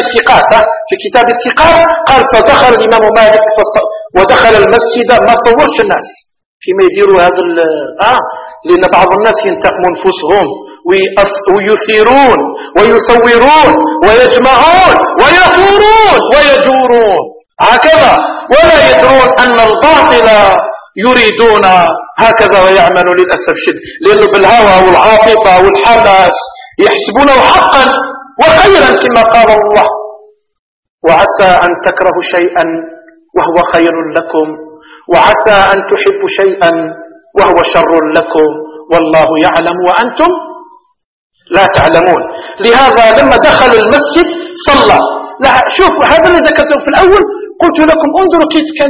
الثقات قال فدخل الإمام مالك ودخل المسجد ما صورش الناس فيما يديروا هذا لأن بعض الناس ينتقموا أنفسهم ويثيرون ويصورون ويجمعون ويثورون ويجورون هكذا ولا يدرون أن الباطل يريدون هكذا ويعملوا للأسف شديد لأنه بالهوى والعاطفة والحماس يحسبونه حقا وخيرا كما قال الله وعسى أن تكرهوا شيئا وهو خير لكم وعسى أن تحبوا شيئا وهو شر لكم والله يعلم وأنتم لا تعلمون. لهذا لما دخل المسجد صلى. لا شوفوا هذا اللي ذكرته في الأول قلت لكم انظروا كيف كان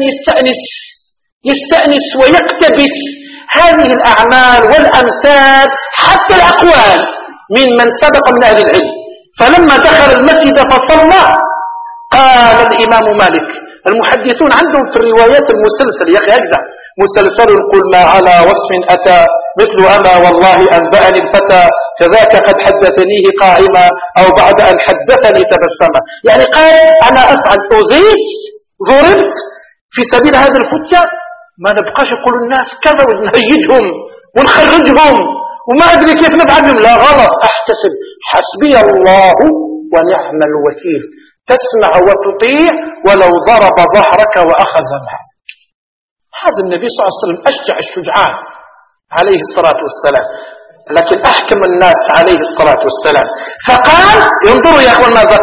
يستأنس ويقتبس هذه الأعمال والأمثال حتى الأقوال من سبق من أهل العلم. فلما دخل المسجد فصلى قال الإمام مالك المحدثون عندهم في الروايات المسلسل يا أخي هكذا مسلسل قل ما على وصف أتى مثل أما والله أنبأني الفتى كذاك قد حدثنيه قائما أو بعد أن حدثني تبسما. يعني قال أنا أفعل أذيت ضربت في سبيل هذا الفتية ما نبقاش يقول الناس كذا ونهيجهم ونخرجهم وما أدري كيف نفعل بهم. لا غلط أحتسب حسبي الله ونعم الوكيل تسمع وتطيع ولو ضرب ظهرك وأخذ معك. هذا النبي صلى الله عليه وسلم أشجع الشجعان عليه الصلاة والسلام لكن أحكم الناس عليه الصلاة والسلام. فقال ينظروا يا أخوان ماذا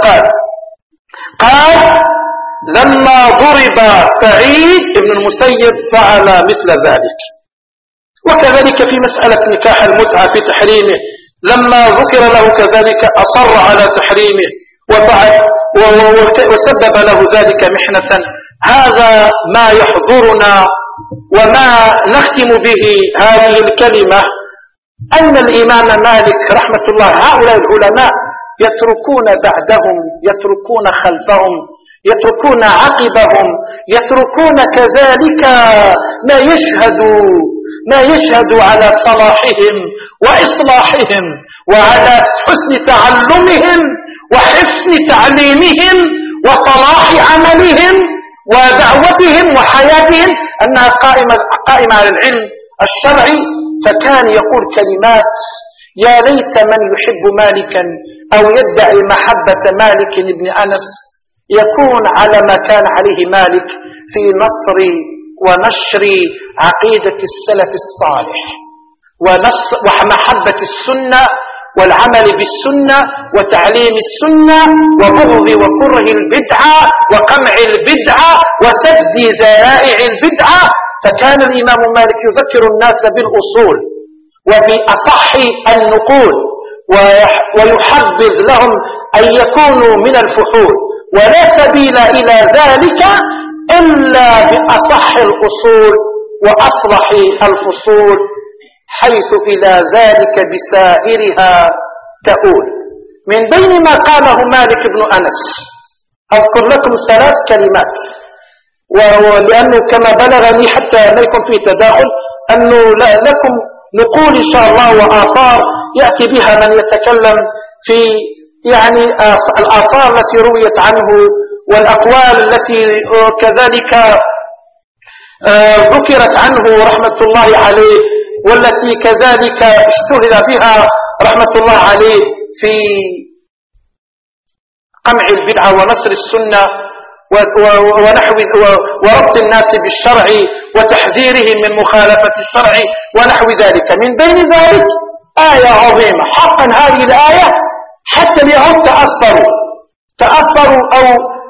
قال لما ضرب سعيد بن المسيب فعل مثل ذلك. وكذلك في مسألة نكاح المتعة في تحريمه لما ذكر له كذلك أصر على تحريمه وفعل وسبب له ذلك محنة. هذا ما يحضرنا وما نختم به هذه الكلمة أن الإمام مالك رحمة الله هؤلاء العلماء يتركون بعدهم يتركون خلفهم يتركون عقبهم يتركون كذلك ما يشهد على صلاحهم وإصلاحهم وعلى حسن تعلمهم وحسن تعليمهم وصلاح عملهم ودعوتهم وحياتهم أنها قائمة على العلم الشرعي. فكان يقول كلمات يا ليت من يحب مالكا أو يدعي محبة مالك بن أنس يكون على ما كان عليه مالك في نصر ونشر عقيدة السلف الصالح ومحبة السنة والعمل بالسنة وتعليم السنة وبغض وكره البدعة وقمع البدعة وسد ذرائع البدعة. فكان الإمام مالك يذكر الناس بالأصول وبأصح النقول، ويحبذ لهم أن يكونوا من الفحول، ولا سبيل إلى ذلك إلا بأصح الأصول وأصلح الفصول، حيث إلى ذلك بسائرها تؤول. من بين ما قاله مالك بن أنس أذكر لكم 3 كلمات، ولأنه كما بلغني حتى لا يكون فيه تداخل أنه لكم نقول إن شاء الله وآثار يأتي بها من يتكلم في يعني الآثار التي رويت عنه والأقوال التي كذلك ذكرت عنه رحمة الله عليه، والتي كذلك اشتهر بها رحمة الله عليه في قمع البدعة ونصر السنة ونحو وربط الناس بالشرع وتحذيرهم من مخالفة الشرع ونحو ذلك. من بين ذلك آية عظيمة حقا، هذه الآية حتى اليهود تأثروا أو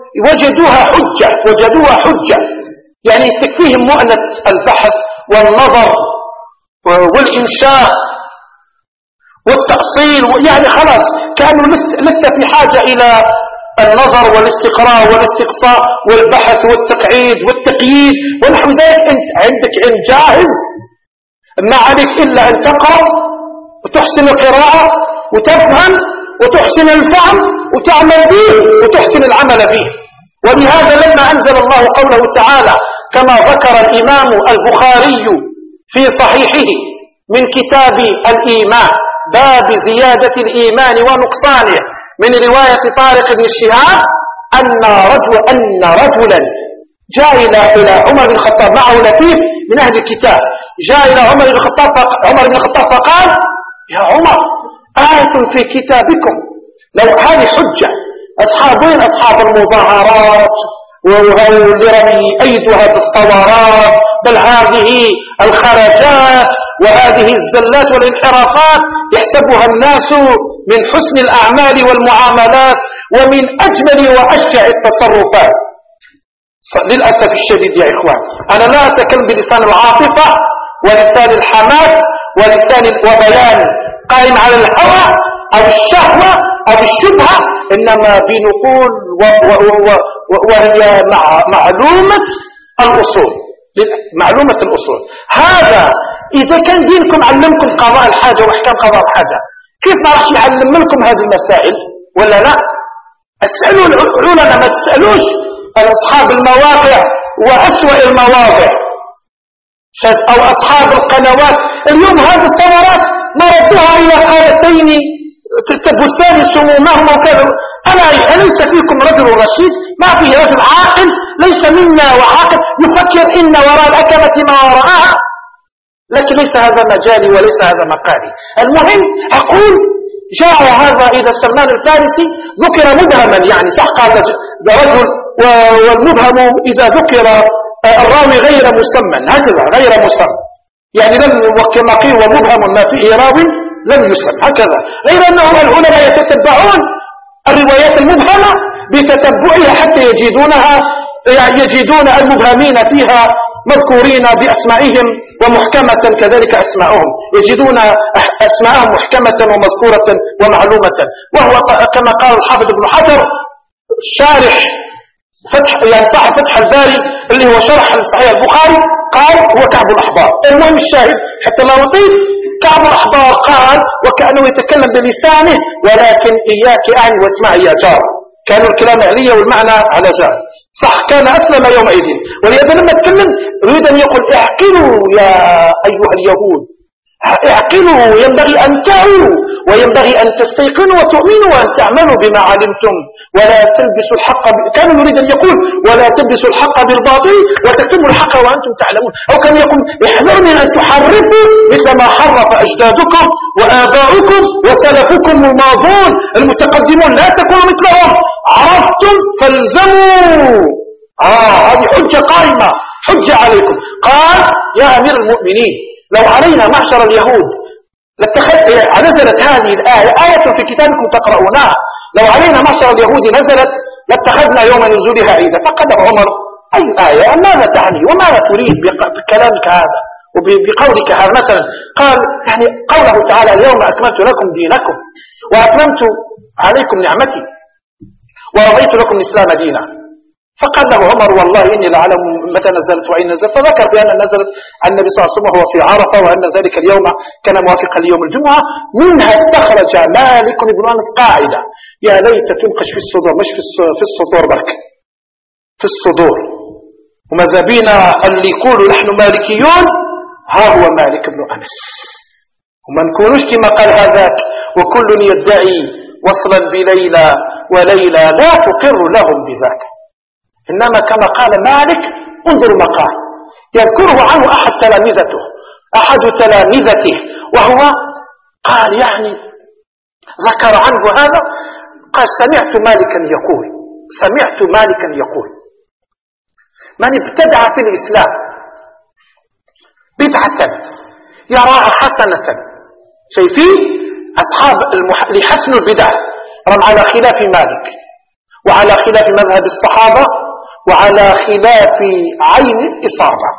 وجدوها حجة، يعني تكفيهم مؤنة البحث والنظر والإنشاء والتأصيل، يعني خلاص كانوا لسه في حاجة إلى النظر والاستقراء والاستقصاء والبحث والتقعيد والتقييد ونحو ذلك. انت عندك علم جاهز، ما عليك إلا أن تقرأ وتحسن القراءة وتفهم وتحسن الفهم وتعمل به وتحسن العمل به. ولهذا لما أنزل الله قوله تعالى كما ذكر الإمام البخاري في صحيحه من كتاب الإيمان باب زيادة الإيمان ونقصانه من رواية طارق بن الشهاب أن رجلا جاء إلى عمر بن الخطاب معه لطيف من أهل الكتاب، جاء إلى عمر بن الخطاب فقال: يا عمر، آية في كتابكم، لو هذه حجة، أصحاب المظاهرات ولرمي أيدها الثورات، بل هذه الخرجات وهذه الزلات والانحرافات يحسبها الناس من حسن الأعمال والمعاملات ومن أجمل وأشجع التصرفات. للأسف الشديد يا إخوان، أنا لا أتكلم بلسان العاطفة ولسان الحماس ولسان وبيان قائم على الهوى أو الشهوة أو الشبهة، إنما بنقول وهي معلومة الأصول. هذا إذا كان دينكم علمكم قضاء الحاجة وأحكام قضاء الحاجة، كيف ما راح يعلم لكم هذه المسائل ولا لا؟ اسألوا العلماء، ما تسألوش أصحاب المواقع وأسوأ المواضع أو أصحاب القنوات. اليوم هذه الثورات نردها إلى حالتين تبثان سمومهما وكذا. أليس فيكم رجل رشيد؟ ما فيه رجل عاقل ليس منا وعاقل يفكر إن وراء الأكمة ما وراءها؟ لكن ليس هذا مجالي وليس هذا مقالي. المهم أقول جاء هذا إذا سلمان الفارسي ذكر مبهما، يعني صح قال رجل، والمبهم إذا ذكر الراوي غير مسمى، هكذا غير مسمى، يعني كما قيل ومبهم ما فيه راوي لم يسم، هكذا. غير أنه العلماء يتتبعون الروايات المبهمة بتتبعها حتى يجدون المبهمين فيها مذكورين بأسمائهم ومحكمة كذلك أسماءهم، يجدون أسماءهم محكمة ومذكورة ومعلومة. وهو كما قال الحافظ ابن حجر شارح صاحب فتح الباري اللي هو شرح صحيح البخاري، قال هو كعب الأحبار. المهم الشاهد حتى لا أطيل، كعب الأحبار قال وكأنه يتكلم بلسانه ولكن إياك أعني واسمعي يا جار، كانوا الكلام عليا والمعنى على جار، صح كان أسلم يومئذ. ولهذا لما اتكلم يريد أن يقول اعقلوا يا أيها اليهود، اعقلوا، ينبغي أن تعوا وينبغي أن تستيقنوا وتؤمنوا وأن تعملوا بما علمتم ولا تلبسوا الحق كان يريد أن يقول ولا تلبسوا الحق بالباطل وتكتموا الحق وأنتم تعلمون، أو كان يقول احذروا من أن تحرفوا مثل ما حرف أجدادكم وآباؤكم وسلفكم الماضون المتقدمون، لا تكونوا مثلهم، عرفتم فالزموا. هذه حجة قائمة، حجة عليكم. قال يا أمير المؤمنين لو علينا معشر اليهود نزلت هذه الآية، آية في كتابكم تقرؤونها، لو علينا معشر اليهود نزلت لاتخذنا يوم نزولها عيدا. فقدر عمر أي آية؟ ماذا تعني وماذا تريد بكلامك هذا؟ وبقولك هذا مثلا قال يعني قوله تعالى اليوم أكملت لكم دينكم وأتممت عليكم نعمتي ورضيت لكم الإسلام دينا. فقال له عمر والله إني لأعلم متى نزلت وأين نزلت، فذكر بأن نزلت عن النبي صلى الله عليه وسلم وهو في عرفة وأن ذلك اليوم كان موافقا ليوم الجمعة. منها استخرج مالك بن أنس قاعدة يا ليت تنقش في الصدور، مش في الصدور برك، في الصدور. وماذا بينا اللي يقولوا نحن مالكيون ها هو مالك بن أنس، وما نكونوش كما قال هذاك وكل يدعي وصلا بليلى وليلى لا تقر لهم بذاك. إنما كما قال مالك انظروا ما قال، يذكره عنه أحد تلامذته وهو قال يعني ذكر عنه هذا قال سمعت مالكا يقول من ابتدع في الإسلام بدعة يراها حسنة، شايفين أصحاب لحسن البدع رغم على خلاف مالك وعلى خلاف مذهب الصحابة وعلى خلاف عين الإصابة،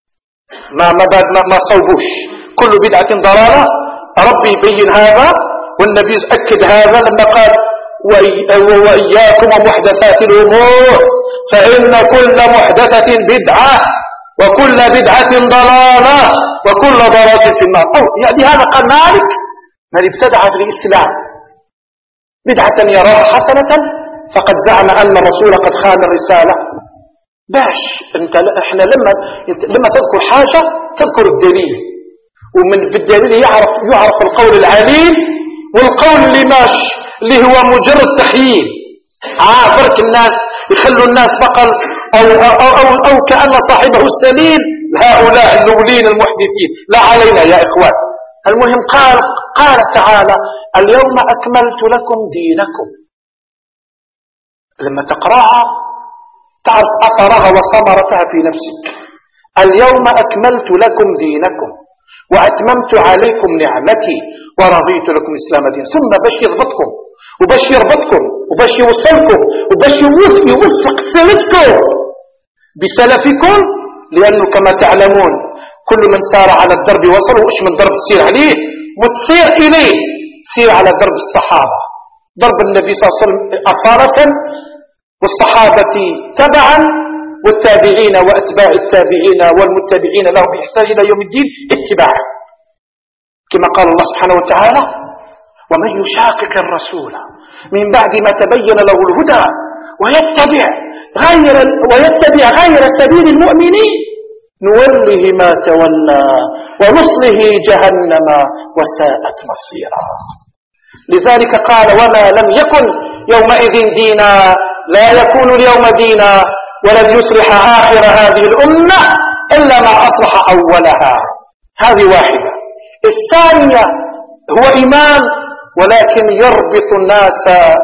ما صوبوش، كل بدعة ضلالة. ربي يبين هذا والنبي أكد هذا لما قال وإياكم ومحدثات الأمور فإن كل محدثة بدعة وكل بدعة ضلالة وكل ضلالة في النار. يعني هذا قال مالك من ابتدع في الإسلام بدعة يراها حسنة فقد زعم أن الرسول قد خان الرسالة. باش احنا لما تذكر حاجة تذكر الدليل، ومن بالدليل يعرف القول العليل والقول اللي ماشي اللي هو مجرد تخييل. برك الناس يخلوا الناس بقل أو كأن صاحبه السليم هؤلاء الأولين المحدثين، لا علينا يا إخوان. المهم قال تعالى اليوم أكملت لكم دينكم. لما تقرأها تعرف أثرها وثمرتها في نفسك. اليوم أكملت لكم دينكم وأتممت عليكم نعمتي ورضيت لكم الإسلام دينا. ثم باش يضبطكم وباش يربطكم وباش يوصلكم وباش يوثق سلفكم بسلفكم، لأنه كما تعلمون كل من سار على الدرب وصله، وش من درب تسير عليه وتسير إليه، تسير على درب الصحابة، درب النبي صلى الله عليه وسلم أصالة والصحابة تبعا والتابعين وأتباع التابعين والمتبعين لهم بإحسان إلى يوم الدين اتباعا، كما قال الله سبحانه وتعالى ومن يشاقق الرسول من بعد ما تبين له الهدى ويتبع غير سبيل المؤمنين نوله ما تولى ونصله جهنم وساءت مصيرا. لذلك قال وما لم يكن يومئذ دينا لا يكون اليوم دينا ولن يصلح آخر هذه الأمة إلا ما أصلح أولها. هذه واحدة. الثانية هو إمام ولكن يربط الناس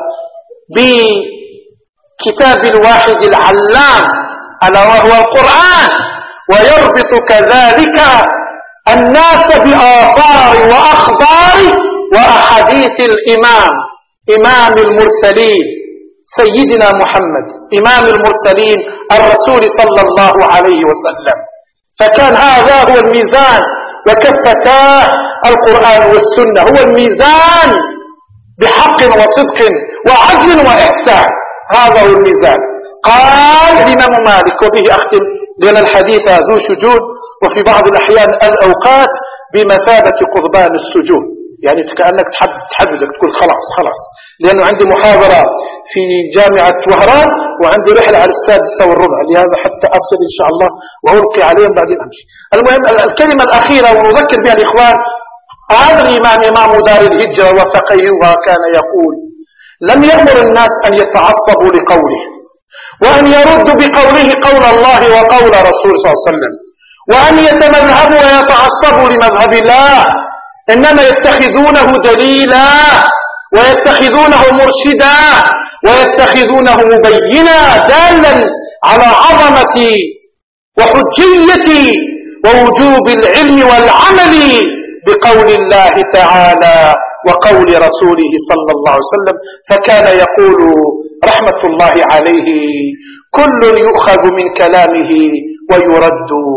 بكتاب الواحد العلام ألا وهو القرآن، ويربط كذلك الناس بآثار وأخبار وأحاديث الإمام إمام المرسلين سيدنا محمد إمام المرسلين الرسول صلى الله عليه وسلم. فكان هذا هو الميزان وكفتاه القرآن والسنة، هو الميزان بحق وصدق وعدل وإحسان، هذا هو الميزان. قال الإمام مالك وبه أختم لأن الحديث ذو شجون وفي بعض الأحيان الأوقات بمثابة قضبان السجون، يعني كأنك تحددك تقول خلاص لأنه عندي محاضرة في جامعة وهران وعندي رحلة على 6:15 لهذا حتى أصل إن شاء الله وألقي عليهم بعدين أمشي. المهم الكلمة الأخيرة ونذكر بها الإخوان، هذا الإمام إمام دار الهجرة وفقيهها كان يقول لم يأمر الناس أن يتعصبوا لقوله وأن يردوا بقوله قول الله وقول رسول صلى الله عليه وسلم وأن يتمذهبوا ويتعصبوا لمذهب الله، إنما يتخذونه دليلا ويتخذونه مرشدا ويتخذونه مبينا دالا على عظمة وحجية ووجوب العلم والعمل بقول الله تعالى وقول رسوله صلى الله عليه وسلم. فكان يقول رحمة الله عليه كل يؤخذ من كلامه ويرد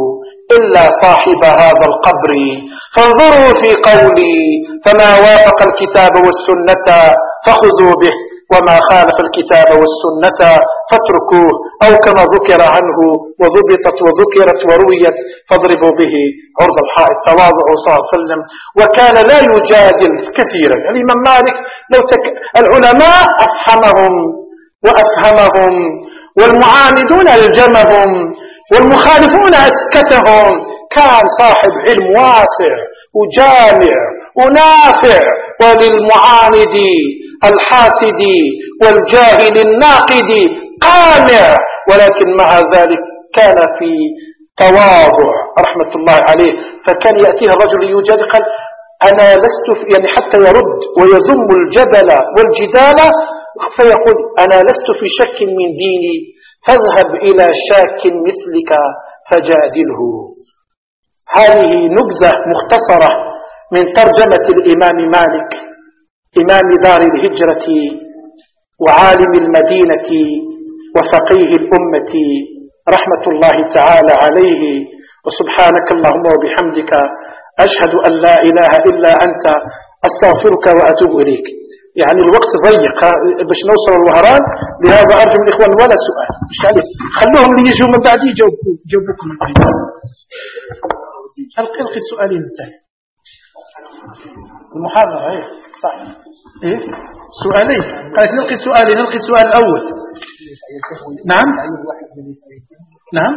إلا صاحب هذا القبر. فانظروا في قولي: فما وافق الكتاب والسنة فخذوا به، وما خالف الكتاب والسنة فاتركوه، أو كما ذكر عنه: وضبطت وذكرت ورويت فاضربوا به عرض الحائط. تواضع صلى الله عليه وسلم، وكان لا يجادل كثيرا. الإمام مالك العلماء أفهمهم وأفهمهم، والمعاندون ألجمهم، والمخالفون أسكتهم. كان صاحب علم واسع وجامع ونافع، وللمعاند الحاسد والجاهل الناقد قامع، ولكن مع ذلك كان في تواضع رحمة الله عليه. فكان يأتيه الرجل يجادل قال: أنا لست يعني حتى يرد ويذم الجدل والجدال، فيقول: أنا لست في شك من ديني، فاذهب إلى شاك مثلك فجادله. هذه نبذة مختصرة من ترجمة الإمام مالك، إمام دار الهجرة وعالم المدينة وفقيه الأمة رحمة الله تعالى عليه. وسبحانك اللهم وبحمدك، أشهد أن لا إله إلا أنت، أستغفرك وأتوب إليك. يعني الوقت ضيق باش نوصل الوهران، لهذا أرجو من الإخوان ولا سؤال، مش عليك، خلوهم اللي يجوا من بعد يجاوبوكم من بعد. ألقي السؤالين انتهي المحاضرة. ايه صح، ايه سؤالين قالت نلقي سؤالين. نلقي السؤال الأول. نعم نعم،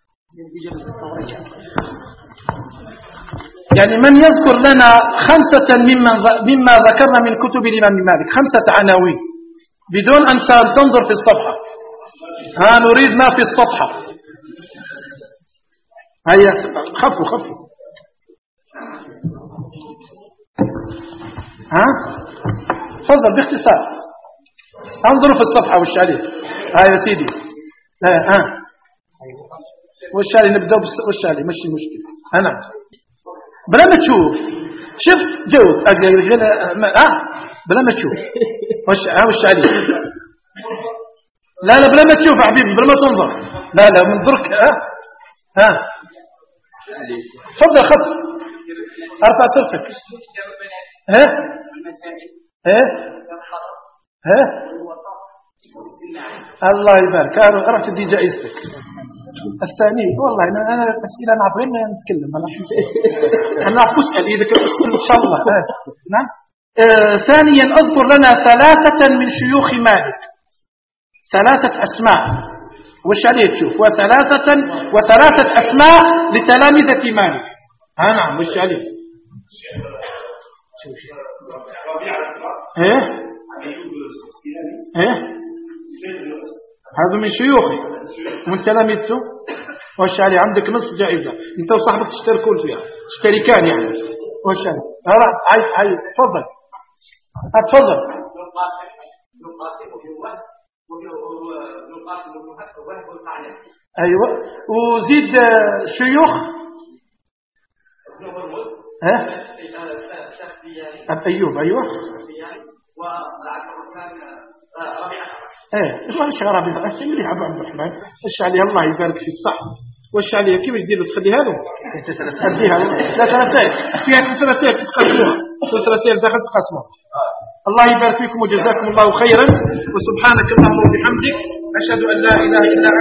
يعني من يذكر لنا 5 مما ذكرنا من كتب الإمام مالك، 5 عناوين بدون أن تنظر في الصفحة. ها نريد ما في الصفحة. هيا خفوا ها تفضل باختصار، انظروا في الصفحة وش عليه. يا سيدي وش عليه؟ نبدأ وش عليه، مش المشكلة. أنا بلا ما تشوف شفت جوز بلا ما تشوف وش عليه. لا بلا ما تشوف يا حبيبي، بلا ما تنظر. لا من درك. تفضل خف، ارفع صوتك. الله يبارك. رحت تدي جائزتك. الثاني والله انا اسئله نعرف غير ما نتكلم. انا اعرف اسال اذا كنت ان شاء الله. نعم. ثانيا اذكر لنا 3 من شيوخ مالك، 3 اسماء وش عليه تشوف، وثلاثة أسماء لتلامذة مالك. نعم وش عليه. هذا من شيوخي من تلامذته. وش عليه. عندك نصف جائزة، انت وصاحبك تشتركون فيها، تشتركان يعني. وش عليه. هاي تفضل اتفضل. أيوة. وزيد شيوخ. أيوب. أيوة. إيش ما شغال ربيع. أستمري أبو عبد الرحمن. إيش عليه الله يبارك فيك. صح. وش عليه كيف يدير تخليها له؟ تخليها لا 3 فيها 3 تتقسموها، 3 داخل تقسموها. الله يبارك فيكم وجزاكم الله خيرا، وسبحانك اللهم وبحمدك، أشهد أن لا إله إلا أنت.